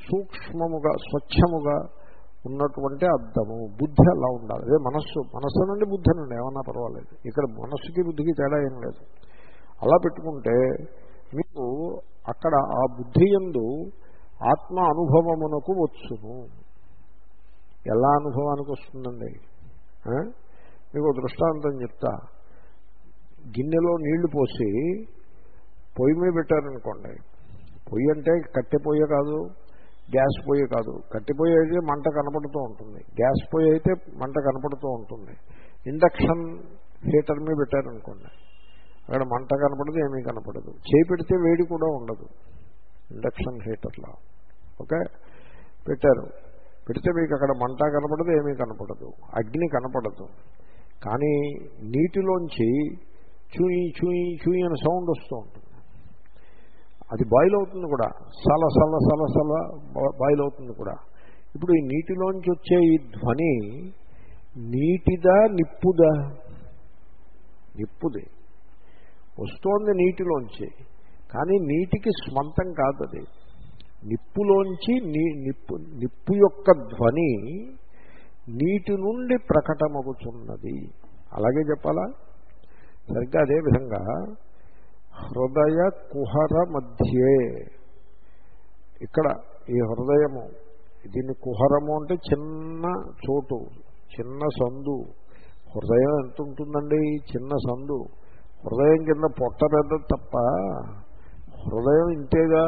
సూక్ష్మముగా స్వచ్ఛముగా ఉన్నటువంటి అద్దము. బుద్ధి అలా ఉండాలి. అదే మనస్సు. మనస్సు నుండి బుద్ధి నుండి ఏమన్నా పర్వాలేదు. ఇక్కడ మనస్సుకి బుద్ధికి తేడా ఏం లేదు. అలా పెట్టుకుంటే మీకు అక్కడ ఆ బుద్ధి యందు ఆత్మ అనుభవమునకు వచ్చును. ఎలా అనుభవానికి వస్తుందండి? మీకు దృష్టాంతం చెప్తా. గిన్నెలో నీళ్లు పోసి పొయ్యి మీద పెట్టారనుకోండి. పొయ్యి అంటే కట్టె పొయ్యి కాదు, గ్యాస్ పొయ్యి కాదు. కట్టె పొయ్యి అయితే మంట కనపడుతూ ఉంటుంది, గ్యాస్ పొయ్యి అయితే మంట కనపడుతూ ఉంటుంది. ఇండక్షన్ హీటర్ మీద పెట్టారనుకోండి, అక్కడ మంట కనపడదు, ఏమీ కనపడదు. చేయి పెడితే వేడి కూడా ఉండదు ఇండక్షన్ హీటర్లో. ఓకే, పెట్టారు. పెడితే మీకు అక్కడ మంట కనపడదు, ఏమీ కనపడదు, అగ్ని కనపడదు. కానీ నీటిలోంచి చూయి చూయి చూయి అని సౌండ్ వస్తూ ఉంటుంది. అది బాయిల్ అవుతుంది కూడా, సల సల సల సల బాయిల్ అవుతుంది కూడా. ఇప్పుడు ఈ నీటిలోంచి వచ్చే ఈ ధ్వని నీటిదా నిప్పుదా? నిప్పుది. వస్తోంది నీటిలోంచి, కానీ నీటికి స్వంతం కాదు అది. నిప్పులోంచి నీ నిప్పు నిప్పు యొక్క ధ్వని నీటి నుండి ప్రకటమవుతున్నది. అలాగే చెప్పాలా? సరిగ్గా అదేవిధంగా హృదయ కుహర మధ్యే, ఇక్కడ ఈ హృదయము, దీన్ని కుహరము అంటే చిన్న చోటు, చిన్న సందు. హృదయం ఎంత ఉంటుందండి? చిన్న సందు. హృదయం కింద పొట్ట పెద్ద తప్ప హృదయం ఇంతేగా.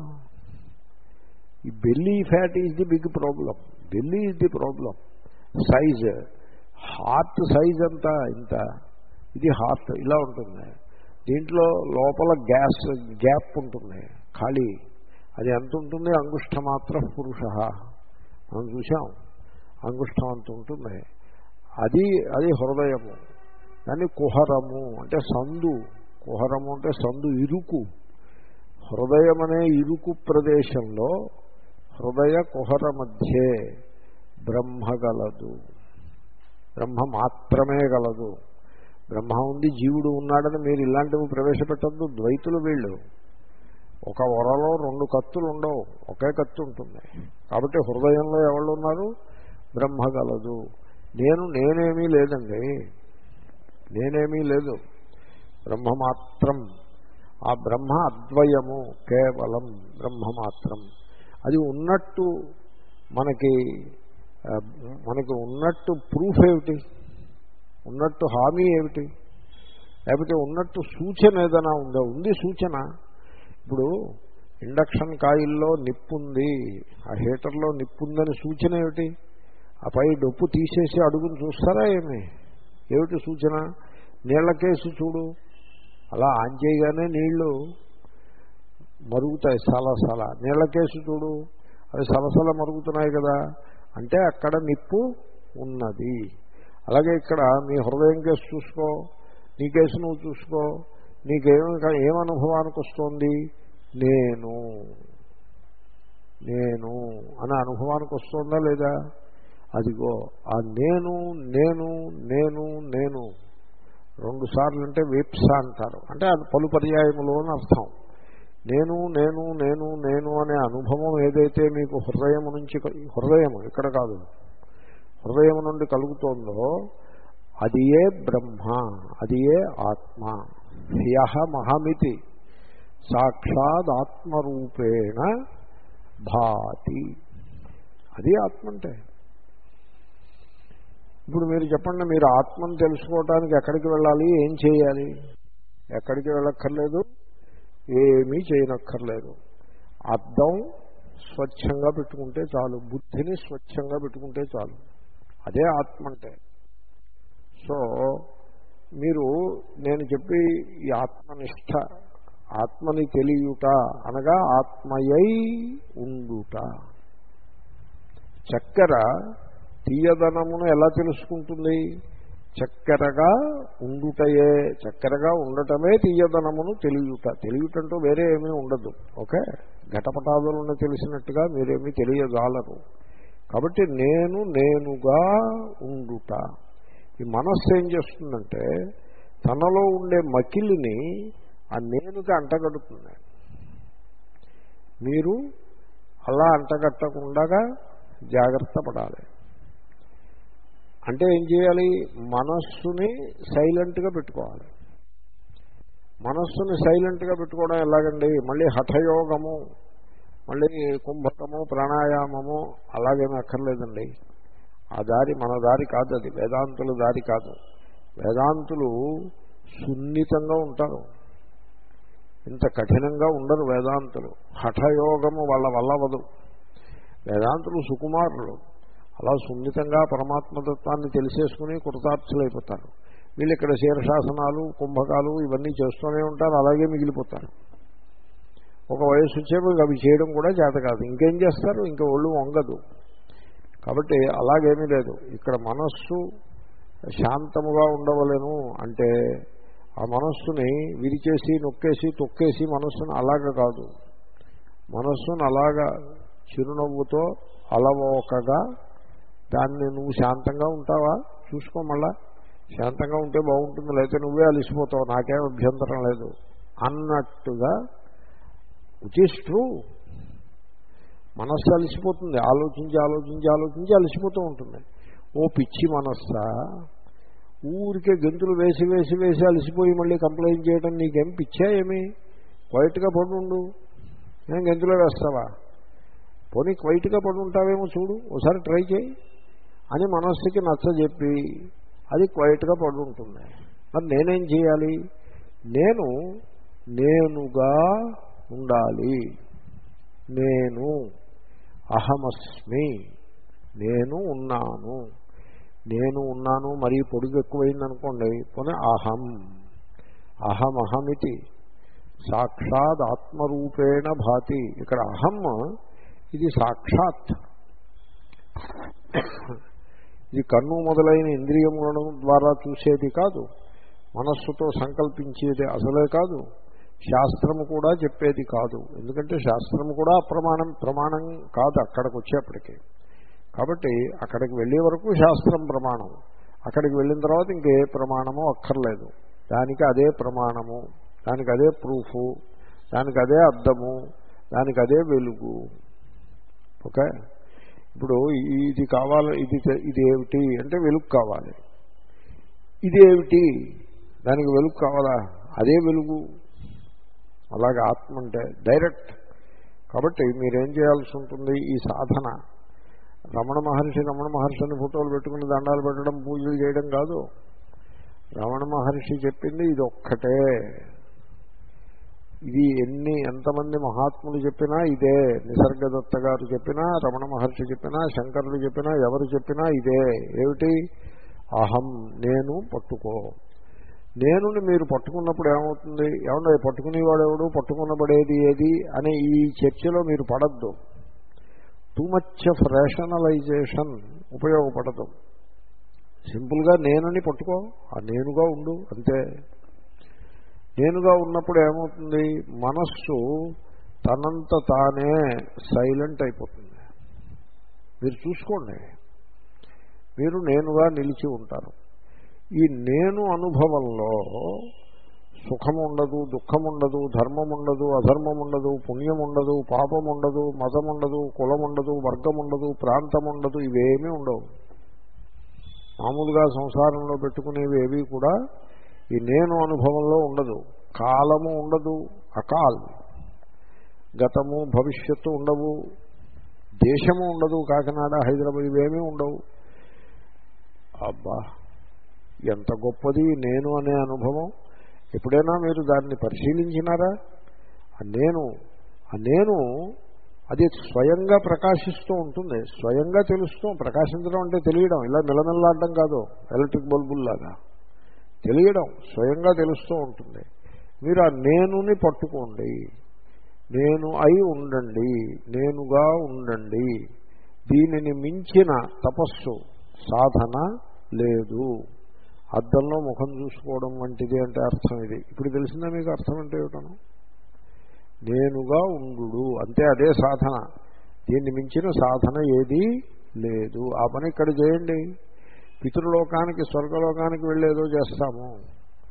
ఈ belly fat is the big problem. Belly is the problem. Size, heart size అంతా ఇంత. ఇది హార్ట్ ఇలా ఉంటుంది. దీంట్లో లోపల గ్యాస్ గ్యాప్ ఉంటుంది, ఖాళీ. అది ఎంత ఉంటుంది? అంగుష్ఠమాత్ర పురుష. మనం చూసాం, అంగుష్ఠం అంత ఉంటుంది. అది అది హృదయము. దాన్ని కుహరము అంటే సందు. కుహరము అంటే సందు, ఇరుకు. హృదయం అనే ఇరుకు ప్రదేశంలో హృదయ కుహర మధ్యే బ్రహ్మ గలదు. బ్రహ్మ మాత్రమే గలదు. బ్రహ్మ ఉంది, జీవుడు ఉన్నాడని మీరు ఇలాంటివి ప్రవేశపెట్టద్దు. ద్వైతులు వీళ్ళు. ఒక వరలో రెండు కత్తులు ఉండవు, ఒకే కత్తి ఉంటుంది. కాబట్టి హృదయంలో ఎవరు ఉన్నారు? బ్రహ్మ గలదు. నేను నేనేమీ లేదండి, నేనేమీ లేదు, బ్రహ్మ మాత్రం. ఆ బ్రహ్మ అద్వయము, కేవలం బ్రహ్మ మాత్రం. అది ఉన్నట్టు మనకి మనకి ఉన్నట్టు ప్రూఫ్ ఏమిటి? ఉన్నట్టు హామీ ఏమిటి? లేకపోతే ఉన్నట్టు సూచన ఏదైనా ఉందా? ఉంది సూచన. ఇప్పుడు ఇండక్షన్ కాయిల్లో నిప్పుంది, ఆ హీటర్లో నిప్పుందని సూచన ఏమిటి? ఆ పై డొప్పు తీసేసి అడుగును చూస్తారా ఏమి? ఏమిటి సూచన? నీళ్ల కేసు చూడు, అలా ఆన్ చేయగానే నీళ్లు మరుగుతాయి సలసల. నీళ్ల కేసు చూడు, అవి సలసల మరుగుతున్నాయి కదా, అంటే అక్కడ నిప్పు ఉన్నది. అలాగే ఇక్కడ మీ హృదయం కేసు చూసుకో, నీ కేసు నువ్వు చూసుకో, నీకేమి ఏమనుభవానికి వస్తుంది? నేను నేను అనే అనుభవానికి వస్తుందా లేదా? అదిగో ఆ నేను నేను నేను నేను రెండు సార్లు అంటే వీప్స అంటారు, అంటే అది పలు పర్యాయములు అని అర్థం. నేను నేను నేను నేను అనే అనుభవం ఏదైతే మీకు హృదయం నుంచి, హృదయం ఇక్కడ కాదు, హృదయం నుండి కలుగుతోందో అది ఏ బ్రహ్మ, అది ఏ ఆత్మ. హ్యహ మహమితి సాక్షాత్ ఆత్మరూపేణ భాతి. అది ఆత్మ అంటే. ఇప్పుడు మీరు చెప్పండి, మీరు ఆత్మను తెలుసుకోవటానికి ఎక్కడికి వెళ్ళాలి, ఏం చేయాలి? ఎక్కడికి వెళ్ళక్కర్లేదు, ఏమీ చేయనక్కర్లేదు. అద్దం స్వచ్ఛంగా పెట్టుకుంటే చాలు, బుద్ధిని స్వచ్ఛంగా పెట్టుకుంటే చాలు. అదే ఆత్మ అంటే. సో మీరు నేను చెప్పి ఈ ఆత్మనిష్ట, ఆత్మని తెలియుట అనగా ఆత్మయై ఉండుట. చక్కెర తీయదనమును ఎలా తెలుసుకుంటుంది? చక్కెరగా ఉండుటయే, చక్కెరగా ఉండటమే తీయదనమును తెలియుట. తెలియటంటూ వేరే ఏమీ ఉండదు. ఓకే, ఘటపటాదులను తెలిసినట్టుగా మీరేమీ తెలియజాలరు. కాబట్టి నేను నేనుగా ఉండుట. ఈ మనస్సు ఏం చేస్తుందంటే తనలో ఉండే మకిలిని ఆ నేనుగా అంటగడుతుంది. మీరు అలా అంటగట్టకుండా జాగ్రత్త పడాలి. అంటే ఏం చేయాలి? మనస్సుని సైలెంట్గా పెట్టుకోవాలి. మనస్సుని సైలెంట్గా పెట్టుకోవడం ఎలాగండి? మళ్ళీ హఠయోగము, మళ్ళీ కుంభకము, ప్రాణాయామము అలాగేమీ అక్కర్లేదండి. ఆ దారి మన దారి కాదు, అది వేదాంతుల దారి కాదు. వేదాంతులు సున్నితంగా ఉంటారు, ఇంత కఠినంగా ఉండరు వేదాంతులు. హఠయోగము వాళ్ళ వల్ల అవ్వదు. వేదాంతులు సుకుమారులు, అలా సున్నితంగా పరమాత్మతత్వాన్ని తెలిసేసుకుని కృతార్థులైపోతారు. వీళ్ళు ఇక్కడ శీర్షాసనాలు, కుంభకాలు ఇవన్నీ చేస్తూనే ఉంటారు, అలాగే మిగిలిపోతారు. ఒక వయసు వచ్చేప్పుడు అవి చేయడం కూడా చేత కాదు, ఇంకేం చేస్తారు? ఇంకా ఒళ్ళు వంగదు. కాబట్టి అలాగేమీ లేదు. ఇక్కడ మనస్సు శాంతముగా ఉండవలేను అంటే ఆ మనస్సుని విరిచేసి నొక్కేసి తొక్కేసి మనస్సును అలాగ కాదు. మనస్సును అలాగా చిరునవ్వుతో అలవోకగా దాన్ని నువ్వు శాంతంగా ఉంటావా చూసుకో, మళ్ళా శాంతంగా ఉంటే బాగుంటుంది, లేకపోతే నువ్వే అలిసిపోతావు, నాకేం అభ్యంతరం లేదు అన్నట్టుగా. Which is true. మనస్సు అలిసిపోతుంది, ఆలోచించి ఆలోచించి ఆలోచించి అలిసిపోతూ ఉంటుంది. ఓ పిచ్చి మనస్సా, ఊరికే గెంతులు వేసి వేసి వేసి అలసిపోయి మళ్ళీ కంప్లైంట్ చేయడం నీకేం పిచ్చా ఏమి? క్వైట్గా పడుండు, నేను గెంతులో వేస్తావా? పోనీ క్వైట్గా పడి ఉంటావేమో చూడు, ఒకసారి ట్రై చేయి అని మనస్సుకి నచ్చజెప్పి అది క్వైట్గా పడి ఉంటుంది. మరి నేనేం చేయాలి? నేను నేనుగా ఉండాలి. నేను అహమస్మి, నేను ఉన్నాను. నేను ఉన్నాను మరీ పొడుగు ఎక్కువైందనుకోండి, పోనీ అహం అహమహమితి సాక్షాత్ ఆత్మరూపేణ భాతి. ఇక్కడ అహం ఇది సాక్షాత్, ఇది కన్ను మొదలైన ఇంద్రియముల ద్వారా చూసేది కాదు, మనస్సుతో సంకల్పించేది అసలే కాదు, శాస్త్రము కూడా చెప్పేది కాదు. ఎందుకంటే శాస్త్రము కూడా అప్రమాణం ప్రమాణం కాదు అక్కడికి వచ్చేప్పటికీ. కాబట్టి అక్కడికి వెళ్ళే వరకు శాస్త్రం ప్రమాణం, అక్కడికి వెళ్ళిన తర్వాత ఇంకే ప్రమాణము అక్కర్లేదు. దానికి అదే ప్రమాణము, దానికి అదే ప్రూఫు, దానికి అదే అర్థము, దానికి అదే వెలుగు. ఓకే, ఇప్పుడు ఇది కావాలి, ఇది ఇదేమిటి అంటే వెలుగు కావాలి. ఇదేమిటి, దానికి వెలుగు కావాలా, అదే వెలుగు. అలాగే ఆత్మ అంటే డైరెక్ట్. కాబట్టి మీరేం చేయాల్సి ఉంటుంది? ఈ సాధన రమణ మహర్షి రమణ మహర్షిని ఫోటోలు పెట్టుకుని దండాలు పెట్టడం, పూజలు చేయడం కాదు. రమణ మహర్షి చెప్పింది ఇది ఒక్కటే. ఇది ఎన్ని ఎంతమంది మహాత్ములు చెప్పినా ఇదే. నిసర్గదత్త గారు చెప్పినా, రమణ మహర్షి చెప్పినా, శంకరులు చెప్పినా, ఎవరు చెప్పినా ఇదే. ఏమిటి? అహం, నేను పట్టుకో. నేనుని మీరు పట్టుకున్నప్పుడు ఏమవుతుంది? ఏమన్నా పట్టుకునేవాడు ఎవడు, పట్టుకున్నబడేది ఏది అనే ఈ చర్చలో మీరు పడద్దు. టూ మచ్ ఆఫ్ రేషనలైజేషన్ ఉపయోగపడదు. సింపుల్గా నేనుని పట్టుకో, ఆ నేనుగా ఉండు అంతే. నేనుగా ఉన్నప్పుడు ఏమవుతుంది? మనస్సు తనంత తానే సైలెంట్ అయిపోతుంది. మీరు చూసుకోండి, మీరు నేనుగా నిలిచి ఉంటారు. ఈ నేను అనుభవంలో సుఖం ఉండదు, దుఃఖం ఉండదు, ధర్మం ఉండదు, అధర్మం ఉండదు, పుణ్యం ఉండదు, పాపం ఉండదు, మతం ఉండదు, కులం ఉండదు, వర్గం ఉండదు, ప్రాంతం ఉండదు, ఇవేమీ ఉండవు. మామూలుగా సంసారంలో పెట్టుకునేవి ఏవి కూడా ఈ నేను అనుభవంలో ఉండదు. కాలము ఉండదు, అకాల్. గతము భవిష్యత్తు ఉండవు, దేశము ఉండదు, కాకినాడ హైదరాబాద్ ఇవేమీ ఉండవు. అబ్బా, ఎంత గొప్పది నేను అనే అనుభవం. ఎప్పుడైనా మీరు దాన్ని పరిశీలించినారా? ఆ నేను ఆ నేను అది స్వయంగా ప్రకాశిస్తూ ఉంటుంది, స్వయంగా తెలుస్తూ. ప్రకాశించడం అంటే తెలియడం, ఇలా నిలనిల్లాడడం కాదు, ఎలక్ట్రిక్ బల్బుల్లాగా తెలియడం, స్వయంగా తెలుస్తూ ఉంటుంది. మీరు ఆ నేనుని పట్టుకోండి, నేను అయి ఉండండి, నేనుగా ఉండండి. దీనిని మించిన తపస్సు సాధన లేదు. అద్దంలో ముఖం చూసుకోవడం వంటిది అంటే అర్థం ఇది. ఇప్పుడు తెలిసిందా మీకు అర్థం అంటే ఏమిటను? నేనుగా ఉండు అంతే, అదే సాధన. దీన్ని మించిన సాధన ఏదీ లేదు. ఆ పని ఇక్కడ చేయండి. పితృలోకానికి స్వర్గలోకానికి వెళ్ళేదో చేస్తాము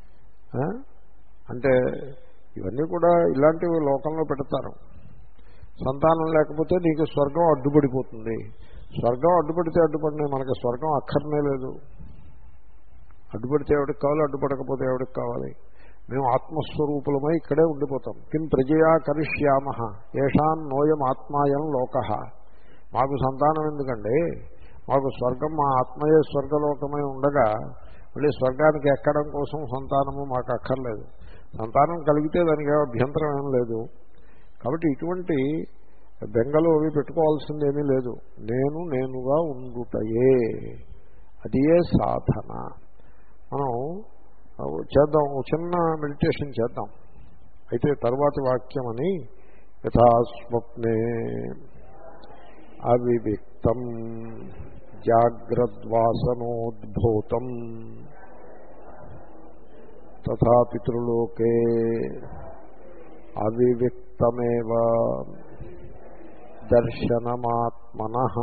అంటే ఇవన్నీ కూడా ఇలాంటివి లోకంలో పెడతారు. సంతానం లేకపోతే నీకు స్వర్గం అడ్డుపడిపోతుంది. స్వర్గం అడ్డుపడితే అడ్డుపడినాయి, మనకి స్వర్గం అక్కర్నే లేదు. అడ్డుపడితే ఎవరికి కావాలి, అడ్డుపడకపోతే ఎవరికి కావాలి? మేము ఆత్మస్వరూపులమై ఇక్కడే ఉండిపోతాం. కిం ప్రజయా కరిష్యామ ఏషాన్ నోయం ఆత్మాయం లోక. మాకు సంతానం ఎందుకండి, మాకు స్వర్గం, మా ఆత్మయే స్వర్గలోకమై ఉండగా మళ్ళీ స్వర్గానికి ఎక్కడం కోసం సంతానము మాకు అక్కర్లేదు. సంతానం కలిగితే దానికి అభ్యంతరం ఏం లేదు. కాబట్టి ఇటువంటి బెంగలు అవి పెట్టుకోవాల్సిందేమీ లేదు. నేను నేనుగా ఉండుటయే అదియే సాధన. మనం చేద్దాం, చిన్న మెడిటేషన్ చేద్దాం. అయితే తర్వాతి వాక్యం అని యథా స్వప్నే అవివిక్తం జాగ్రద్వాసనోద్భూతం తథా పితృలోకే అవివిక్తమేవ దర్శనమాత్మనః.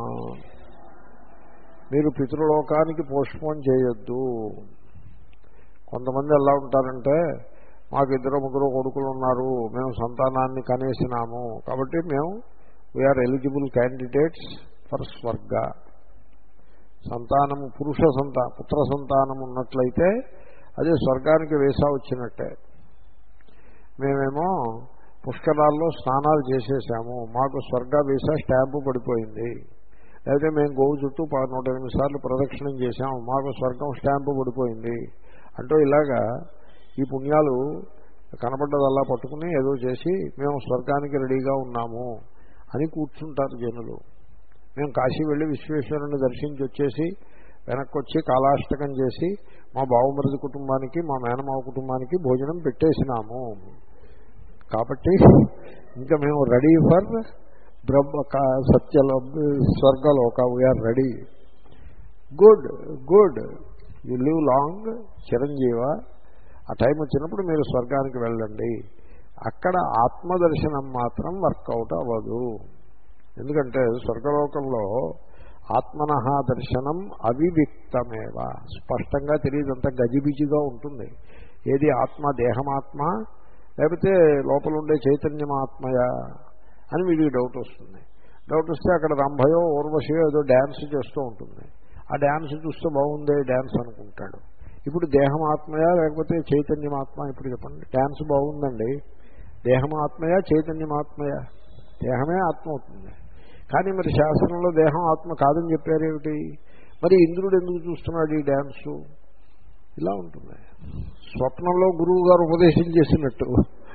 మీరు పితృలోకానికి పోస్ట్పోన్ చేయొద్దు. కొంతమంది ఎలా ఉంటారంటే, మాకు ఇద్దరు ముగ్గురు కొడుకులు ఉన్నారు, మేము సంతానాన్ని కనేసినాము, కాబట్టి మేము వీఆర్ ఎలిజిబుల్ క్యాండిడేట్స్ ఫర్ స్వర్గ. సంతానము పురుష సంతా పుత్ర సంతానం ఉన్నట్లయితే అది స్వర్గానికి వేసా వచ్చినట్టే. మేమేమో పుష్కరాల్లో స్నానాలు చేసేసాము, మాకు స్వర్గ వీసా స్టాంపు పడిపోయింది. లేకపోతే మేము గోవు చుట్టూ నూట ఎనిమిది సార్లు ప్రదక్షిణం చేశాము, మాకు స్వర్గం స్టాంపు పడిపోయింది అంటూ ఇలాగా ఈ పుణ్యాలు కనపడ్డదల్లా పట్టుకుని ఏదో చేసి మేము స్వర్గానికి రెడీగా ఉన్నాము అని కూర్చుంటారు జనులు. మేము కాశీ వెళ్ళి విశ్వేశ్వరుని దర్శించి వచ్చేసి వెనక్కి వచ్చి కాలాష్టకం చేసి మా బావమరిది కుటుంబానికి, మా మేనమావ కుటుంబానికి భోజనం పెట్టేసినాము, కాబట్టి ఇంకా మేము రెడీ ఫర్ బ్రహ్మ సత్యలో స్వర్గలోక, we are ready. Good good you live long చిరంజీవ. ఆ టైం వచ్చినప్పుడు మీరు స్వర్గానికి వెళ్ళండి. అక్కడ ఆత్మదర్శనం మాత్రం వర్కౌట్ అవ్వదు. ఎందుకంటే స్వర్గలోకంలో ఆత్మనః దర్శనం అవివిక్తమేవ. స్పష్టంగా తెలియదంతా గజిబిజిగా ఉంటుంది. ఏది ఆత్మ, దేహమాత్మ లేకపోతే లోపల ఉండే చైతన్యమాత్మయా అని వీడికి డౌట్ వస్తుంది. డౌట్ వస్తే అక్కడ రంభయో ఊర్వశయో ఏదో డ్యాన్స్ చేస్తూ ఉంటుంది. ఆ డ్యాన్స్ చూస్తే బాగుందే డ్యాన్స్ అనుకుంటాడు. ఇప్పుడు దేహమాత్మయా లేకపోతే చైతన్యమాత్మ? ఇప్పుడు చెప్పండి, డ్యాన్స్ బాగుందండి, దేహమాత్మయా చైతన్యమాత్మయా? దేహమే ఆత్మ అవుతుంది. కానీ మరి శాస్త్రంలో దేహం ఆత్మ కాదని చెప్పారేమిటి? మరి ఇంద్రుడు ఎందుకు చూస్తున్నాడు ఈ డ్యాన్సు? ఇలా ఉంటుంది. స్వప్నంలో గురువు గారు ఉపదేశం చేసినట్టు.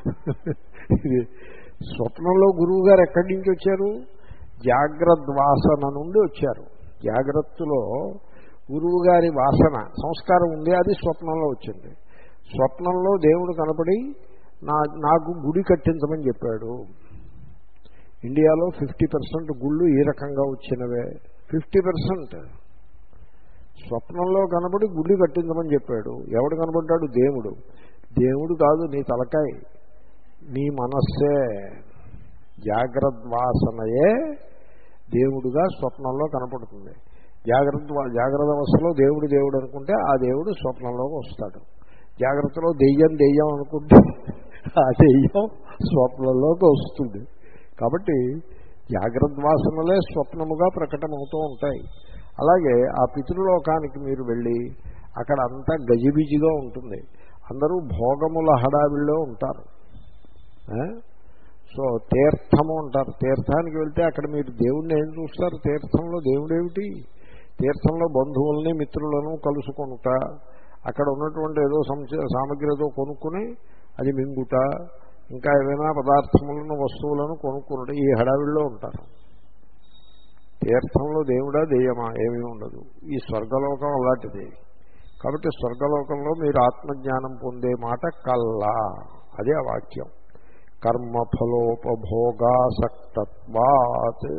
స్వప్నంలో గురువు గారు ఎక్కడి నుంచి వచ్చారు? జాగ్రత్త వాసన నుండి వచ్చారు. జాగ్రత్తలో గురువు గారి వాసన సంస్కారం ఉంది, అది స్వప్నంలో వచ్చింది. స్వప్నంలో దేవుడు కనపడి నా నాకు గుడి కట్టించమని చెప్పాడు. ఇండియాలో ఫిఫ్టీ పర్సెంట్ గుళ్ళు ఈ రకంగా వచ్చినవే. ఫిఫ్టీ పర్సెంట్ స్వప్నంలో కనబడి గుడి కట్టించమని చెప్పాడు. ఎవడు కనబడ్డాడు? దేవుడు. దేవుడు కాదు, నీ తలకాయ, నీ మనస్సే. జాగ్రత్త వాసనయే దేవుడుగా స్వప్నంలో కనపడుతుంది. జాగ్రత్త జాగ్రత్త అవస్థలో దేవుడు దేవుడు అనుకుంటే ఆ దేవుడు స్వప్నంలోకి వస్తాడు. జాగ్రత్తలో దెయ్యం దెయ్యం అనుకుంటే ఆ దెయ్యం స్వప్నంలోకి వస్తుంది. కాబట్టి జాగ్రత్త వాసనలే స్వప్నముగా ప్రకటమవుతూ ఉంటాయి. అలాగే ఆ పితృలోకానికి మీరు వెళ్ళి అక్కడ అంతా గజిబిజిగా ఉంటుంది. అందరూ భోగముల హడావిల్లో ఉంటారు. సో తీర్థము అంటారు. తీర్థానికి వెళ్తే అక్కడ మీరు దేవుణ్ణి ఏం చూస్తారు? తీర్థంలో దేవుడేమిటి? తీర్థంలో బంధువుల్ని మిత్రులను కలుసుకొనుట, అక్కడ ఉన్నటువంటి ఏదో సామగ్రితో కొనుక్కుని అది మింగుట, ఇంకా ఏదైనా పదార్థములను వస్తువులను కొనుక్కునుట, ఈ హడావిల్లో ఉంటారు. తీర్థంలో దేవుడా దెయ్యమా? ఏమీ ఉండదు. ఈ స్వర్గలోకం అలాంటిది. కాబట్టి స్వర్గలోకంలో మీరు ఆత్మజ్ఞానం పొందే మాట కల్లా. అదే ఆ వాక్యం. కర్మఫలోపభోగాసక్తత్వాత్.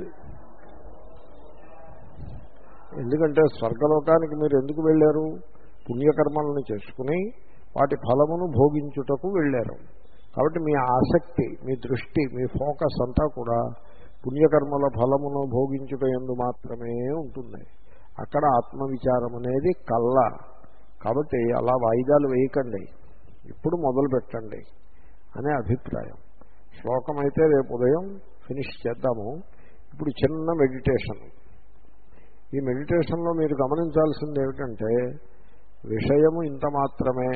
ఎందుకంటే స్వర్గలోకానికి మీరు ఎందుకు వెళ్ళారు? పుణ్యకర్మలను చేసుకుని వాటి ఫలమును భోగించుటకు వెళ్ళారు. కాబట్టి మీ ఆసక్తి, మీ దృష్టి, మీ ఫోకస్ అంతా కూడా పుణ్యకర్మల ఫలమును భోగించుట యందు మాత్రమే ఉంటుంది. అక్కడ ఆత్మవిచారం అనేది కళ్ళ. కాబట్టి అలా వాయిదాలు వేయకండి, ఇప్పుడు మొదలు పెట్టండి అనే అభిప్రాయం. శ్లోకం అయితే రేపు ఉదయం ఫినిష్ చేద్దాము. ఇప్పుడు చిన్న మెడిటేషన్. ఈ మెడిటేషన్లో మీరు గమనించాల్సింది ఏమిటంటే విషయము ఇంత మాత్రమే,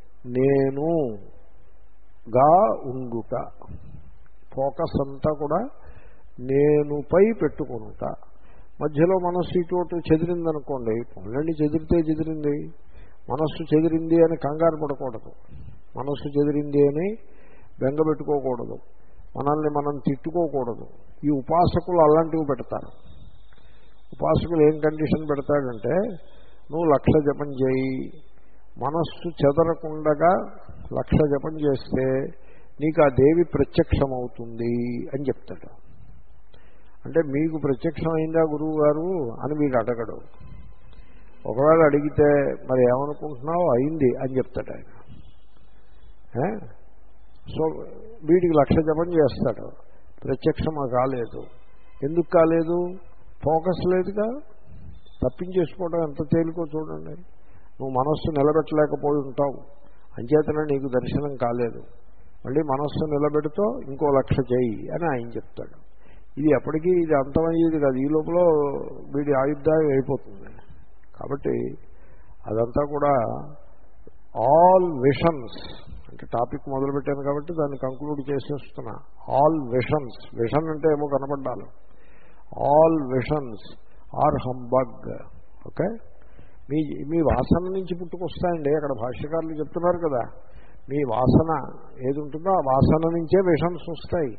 నేనుగా ఉండుట. ఫోకస్ అంతా కూడా నేనుపై పెట్టుకుంట. మధ్యలో మనస్సు ఇటు చెదిరిందనుకోండి, పొందండి, చెదిరితే చెదిరింది. మనస్సు చెదిరింది అని కంగారు పడకూడదు, మనస్సు చెదిరింది అని బెంగ పెట్టుకోకూడదు, మనల్ని మనం తిట్టుకోకూడదు. ఈ ఉపాసకులు అలాంటివి పెడతారు. ఉపాసకులు ఏం కండిషన్ పెడతాడంటే, నువ్వు లక్ష జపం చేయి, మనస్సు చెదరకుండగా లక్ష జపం చేస్తే నీకు ఆ దేవి ప్రత్యక్షమవుతుంది అని చెప్తాడు. అంటే మీకు ప్రత్యక్షమైందా గురువు గారు అని వీడు అడగడు. ఒకవేళ అడిగితే మరి ఏమనుకుంటున్నావు, అయింది అని చెప్తాడు ఆయన. సో వీడికి లక్ష జపం చేస్తాడు, ప్రత్యక్షమా కాలేదు. ఎందుకు కాలేదు? ఫోకస్ లేదుగా. తప్పించేసుకోవడం ఎంత తేలికో చూడండి. నువ్వు మనస్సు నిలబెట్టలేకపోయి ఉంటావు, అంచేతనే నీకు దర్శనం కాలేదు. మళ్ళీ మనస్సు నిలబెడుతూ ఇంకో లక్ష చేయి అని ఆయన చెప్తాడు. ఇది ఎప్పటికీ ఇది అంతమయ్యేది కాదు, ఈ లోపల వీడి ఆయుర్దాయం అయిపోతుంది. కాబట్టి అదంతా కూడా ఆల్ విషన్స్ అంటే టాపిక్ మొదలుపెట్టాను కాబట్టి దాన్ని కంక్లూడ్ చేసేస్తున్నా. ఆల్ విషన్స్, విషన్ అంటే ఏమో కనపడ్డాలి. All visions are humbug. Okay, మీ మీ వాసన నుంచి పుట్టుకొస్తాయండి. అక్కడ భాష్యకారులు చెప్తున్నారు కదా, మీ వాసన ఏది ఉంటుందో ఆ వాసన నుంచే విషన్స్ వస్తాయి.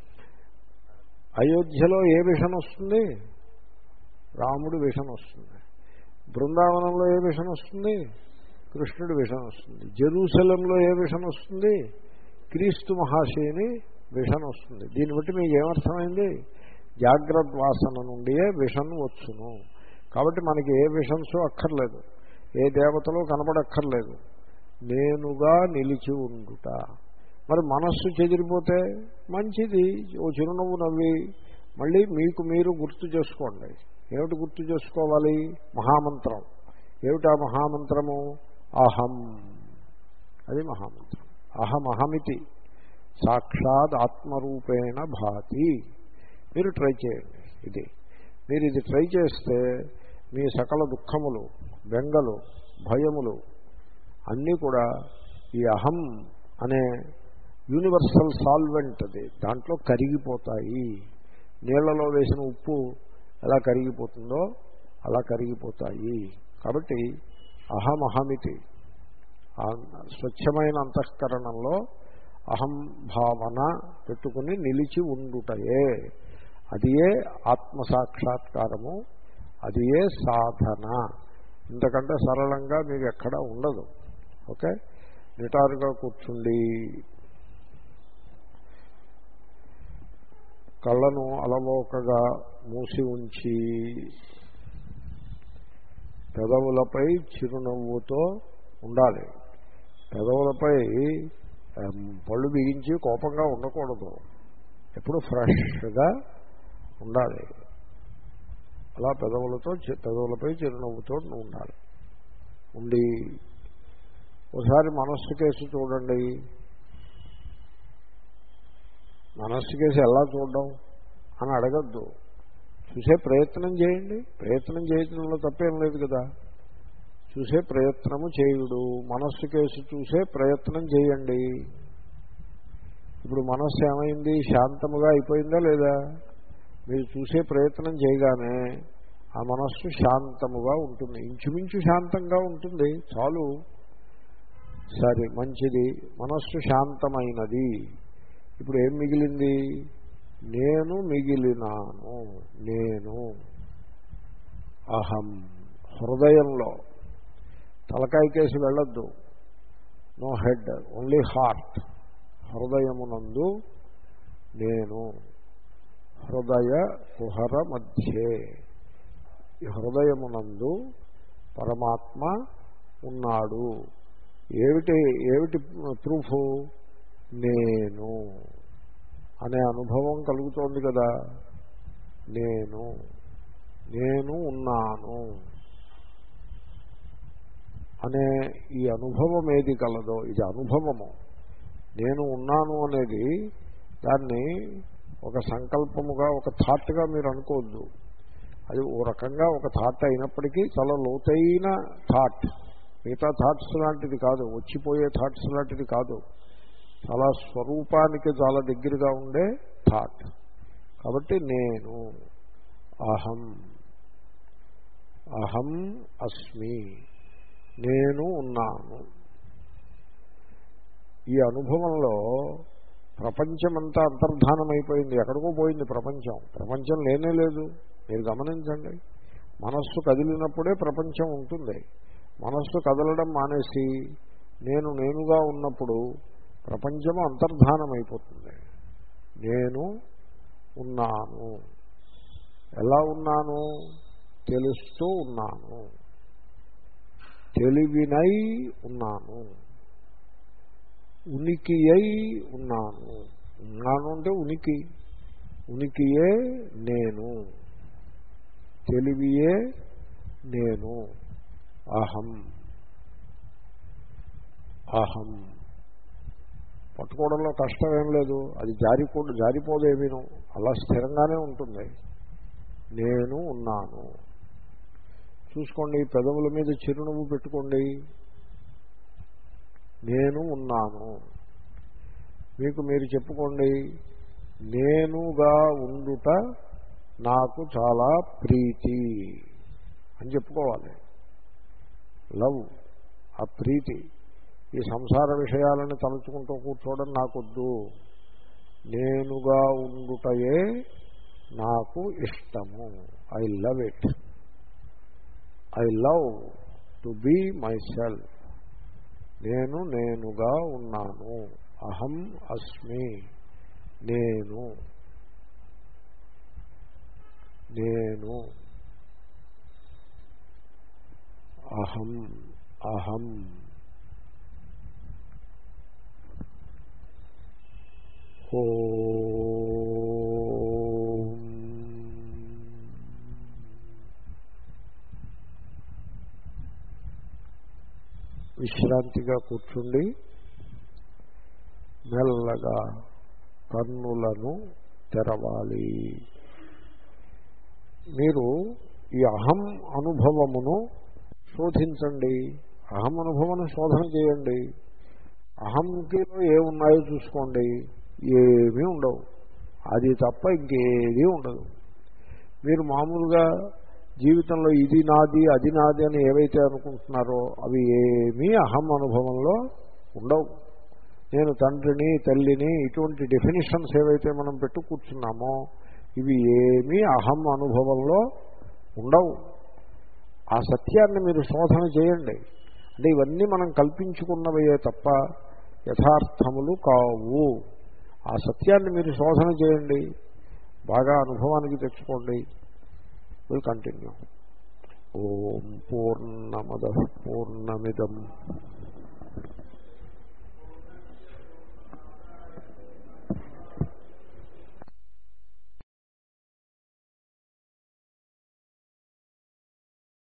అయోధ్యలో ఏ విషన్ వస్తుంది? రాముడు విషన్ వస్తుంది. బృందావనంలో ఏ విషన్ వస్తుంది? కృష్ణుడు విషన్ వస్తుంది. జెరూసలంలో ఏ విషన్ వస్తుంది? క్రీస్తు మహాశయుని విషన్ వస్తుంది. దీన్ని బట్టి మీకు ఏమర్థమైంది? జాగ్రత్త వాసన నుండియే విషన్ వచ్చును. కాబట్టి మనకి ఏ విషన్స్ అక్కర్లేదు, ఏ దేవతలో కనబడక్కర్లేదు, నేనుగా నిలిచి ఉండుట. మరి మనస్సు చెదిరిపోతే మంచిది, ఓ చిరునవ్వు నవ్వి మళ్ళీ మీకు మీరు గుర్తు చేసుకోండి. ఏమిటి గుర్తు చేసుకోవాలి? మహామంత్రం. ఏమిటా మహామంత్రము? అహం. అది మహామంత్రం. అహమహమితి సాక్షాత్ ఆత్మరూపేణ భాతి. మీరు ట్రై చేయండి. ఇది మీరు ఇది ట్రై చేస్తే మీ సకల దుఃఖములు, బెంగలు, భయములు అన్నీ కూడా ఈ అహం అనే యూనివర్సల్ సాల్వెంట్ అది, దాంట్లో కరిగిపోతాయి. నీళ్లలో వేసిన ఉప్పు ఎలా కరిగిపోతుందో అలా కరిగిపోతాయి. కాబట్టి అహమహమితి, స్వచ్ఛమైన అంతఃకరణంలో అహం భావన పెట్టుకుని నిలిచి ఉండుటయే, అది ఏ ఆత్మసాక్షాత్కారము, అది ఏ సాధన. ఇంతకంటే సరళంగా మీకు ఎక్కడ ఉండదు. ఓకే, నిటారుగా కూర్చుండి కళ్ళను అలవోకగా మూసి ఉంచి పెదవులపై చిరునవ్వుతో ఉండాలి. పెదవులపై పళ్ళు బిగించి కోపంగా ఉండకూడదు, ఎప్పుడు ఫ్రెష్గా ఉండాలి. అలా పెదవులతో పెదవులపై చిరునవ్వుతో ఉండాలి. ఉండి ఒకసారి మనస్సు కేసు చూడండి. మనస్సు కేసు ఎలా చూడడం అని అడగద్దు, చూసే ప్రయత్నం చేయండి. ప్రయత్నం చేయడంలో తప్పేం లేదు కదా. చూసే ప్రయత్నము చేయుడు, మనస్సు కేసు చూసే ప్రయత్నం చేయండి. ఇప్పుడు మనస్సు ఏమైంది? శాంతముగా అయిపోయిందా లేదా? మీరు చూసే ప్రయత్నం చేయగానే ఆ మనస్సు శాంతముగా ఉంటుంది, ఇంచుమించు శాంతంగా ఉంటుంది. చాలు, సరే, మంచిది. మనస్సు శాంతమైనది. ఇప్పుడు ఏం మిగిలింది? నేను మిగిలినాను. నేను అహం. హృదయంలో తలకాయ కేసి వెళ్ళొద్దు, నో హెడ్, ఓన్లీ హార్ట్. హృదయమునందు నేను, హృదయ కుహర మధ్యే, ఈ హృదయమునందు పరమాత్మ ఉన్నాడు. ఏమిటి ఏమిటి ప్రూఫ్? నేను అనే అనుభవం కలుగుతోంది కదా. నేను నేను ఉన్నాను అనే ఈ అనుభవం ఏది కలదో, ఇది అనుభవము. నేను ఉన్నాను అనేది దాన్ని ఒక సంకల్పముగా, ఒక థాట్గా మీరు అనుకోవద్దు. అది ఓ రకంగా ఒక థాట్ అయినప్పటికీ చాలా లోతైన థాట్. మిగతా థాట్స్ లాంటిది కాదు, వచ్చిపోయే థాట్స్ లాంటిది కాదు. చాలా స్వరూపానికి చాలా దగ్గరగా ఉండే థాట్. కాబట్టి నేను అహం అహం అస్మి, నేను ఉన్నాను. ఈ అనుభవంలో ప్రపంచమంతా అంతర్ధానమైపోయింది. ఎక్కడికో పోయింది ప్రపంచం. ప్రపంచం లేనే లేదు. మీరు గమనించండి, మనస్సు కదిలినప్పుడే ప్రపంచం ఉంటుంది. మనస్సు కదలడం మానేసి నేను నేనుగా ఉన్నప్పుడు ప్రపంచము అంతర్ధానమైపోతుంది. నేను ఉన్నాను. ఎలా ఉన్నాను? తెలుస్తూ ఉన్నాను, తెలివినై ఉన్నాను, ఉనికి అయి ఉన్నాను. ఉన్నాను అంటే ఉనికి, ఉనికియే నేను, తెలివియే నేను. అహం అహం పట్టుకోవడంలో కష్టం ఏం లేదు. అది జారిపో జారిపోదేమీను అలా స్థిరంగానే ఉంటుంది. నేను ఉన్నాను. చూసుకోండి, పెదవుల మీద చిరునవ్వు పెట్టుకోండి. నేను ఉన్నాను. మీకు మీరు చెప్పుకోండి, నేనుగా ఉండుట నాకు చాలా ప్రీతి అని చెప్పుకోవాలి. లవ్, ఆ ప్రీతి. ఈ సంసార విషయాలను తలుచుకుంటూ కూర్చోవడం నాకొద్దు. నేనుగా ఉండుటయే నాకు ఇష్టము. I love it. I love to be myself. నేను నేనుగా ఉన్నాను. అహం అస్మి, నేను నేను అహం అహం ఓం. విశ్రాంతిగా కూర్చుండి మెల్లగా కన్నులను తెరవాలి. మీరు ఈ అహం అనుభవమును శోధించండి. అహం అనుభవాన్ని శోధన చేయండి. అహంకి ఏమున్నాయో చూసుకోండి. ఏమీ ఉండవు. అది తప్ప ఇంకేదీ ఉండదు. మీరు మామూలుగా జీవితంలో ఇది నాది అది నాది అని ఏవైతే అనుకుంటున్నారో అవి ఏమీ అహం అనుభవంలో ఉండవు. నేను తండ్రిని తల్లిని ఇటువంటి డెఫినిషన్స్ ఏవైతే మనం పెట్టు కూర్చున్నామో ఇవి ఏమీ అహం అనుభవంలో ఉండవు. ఆ సత్యాన్ని మీరు శోధన చేయండి. అంటే ఇవన్నీ మనం కల్పించుకున్నవయే తప్ప యథార్థములు కావు. ఆ సత్యాన్ని మీరు శోధన చేయండి, బాగా అనుభవానికి తెచ్చుకోండి. Will continue. ఓం పూర్ణమదః పూర్ణమిదం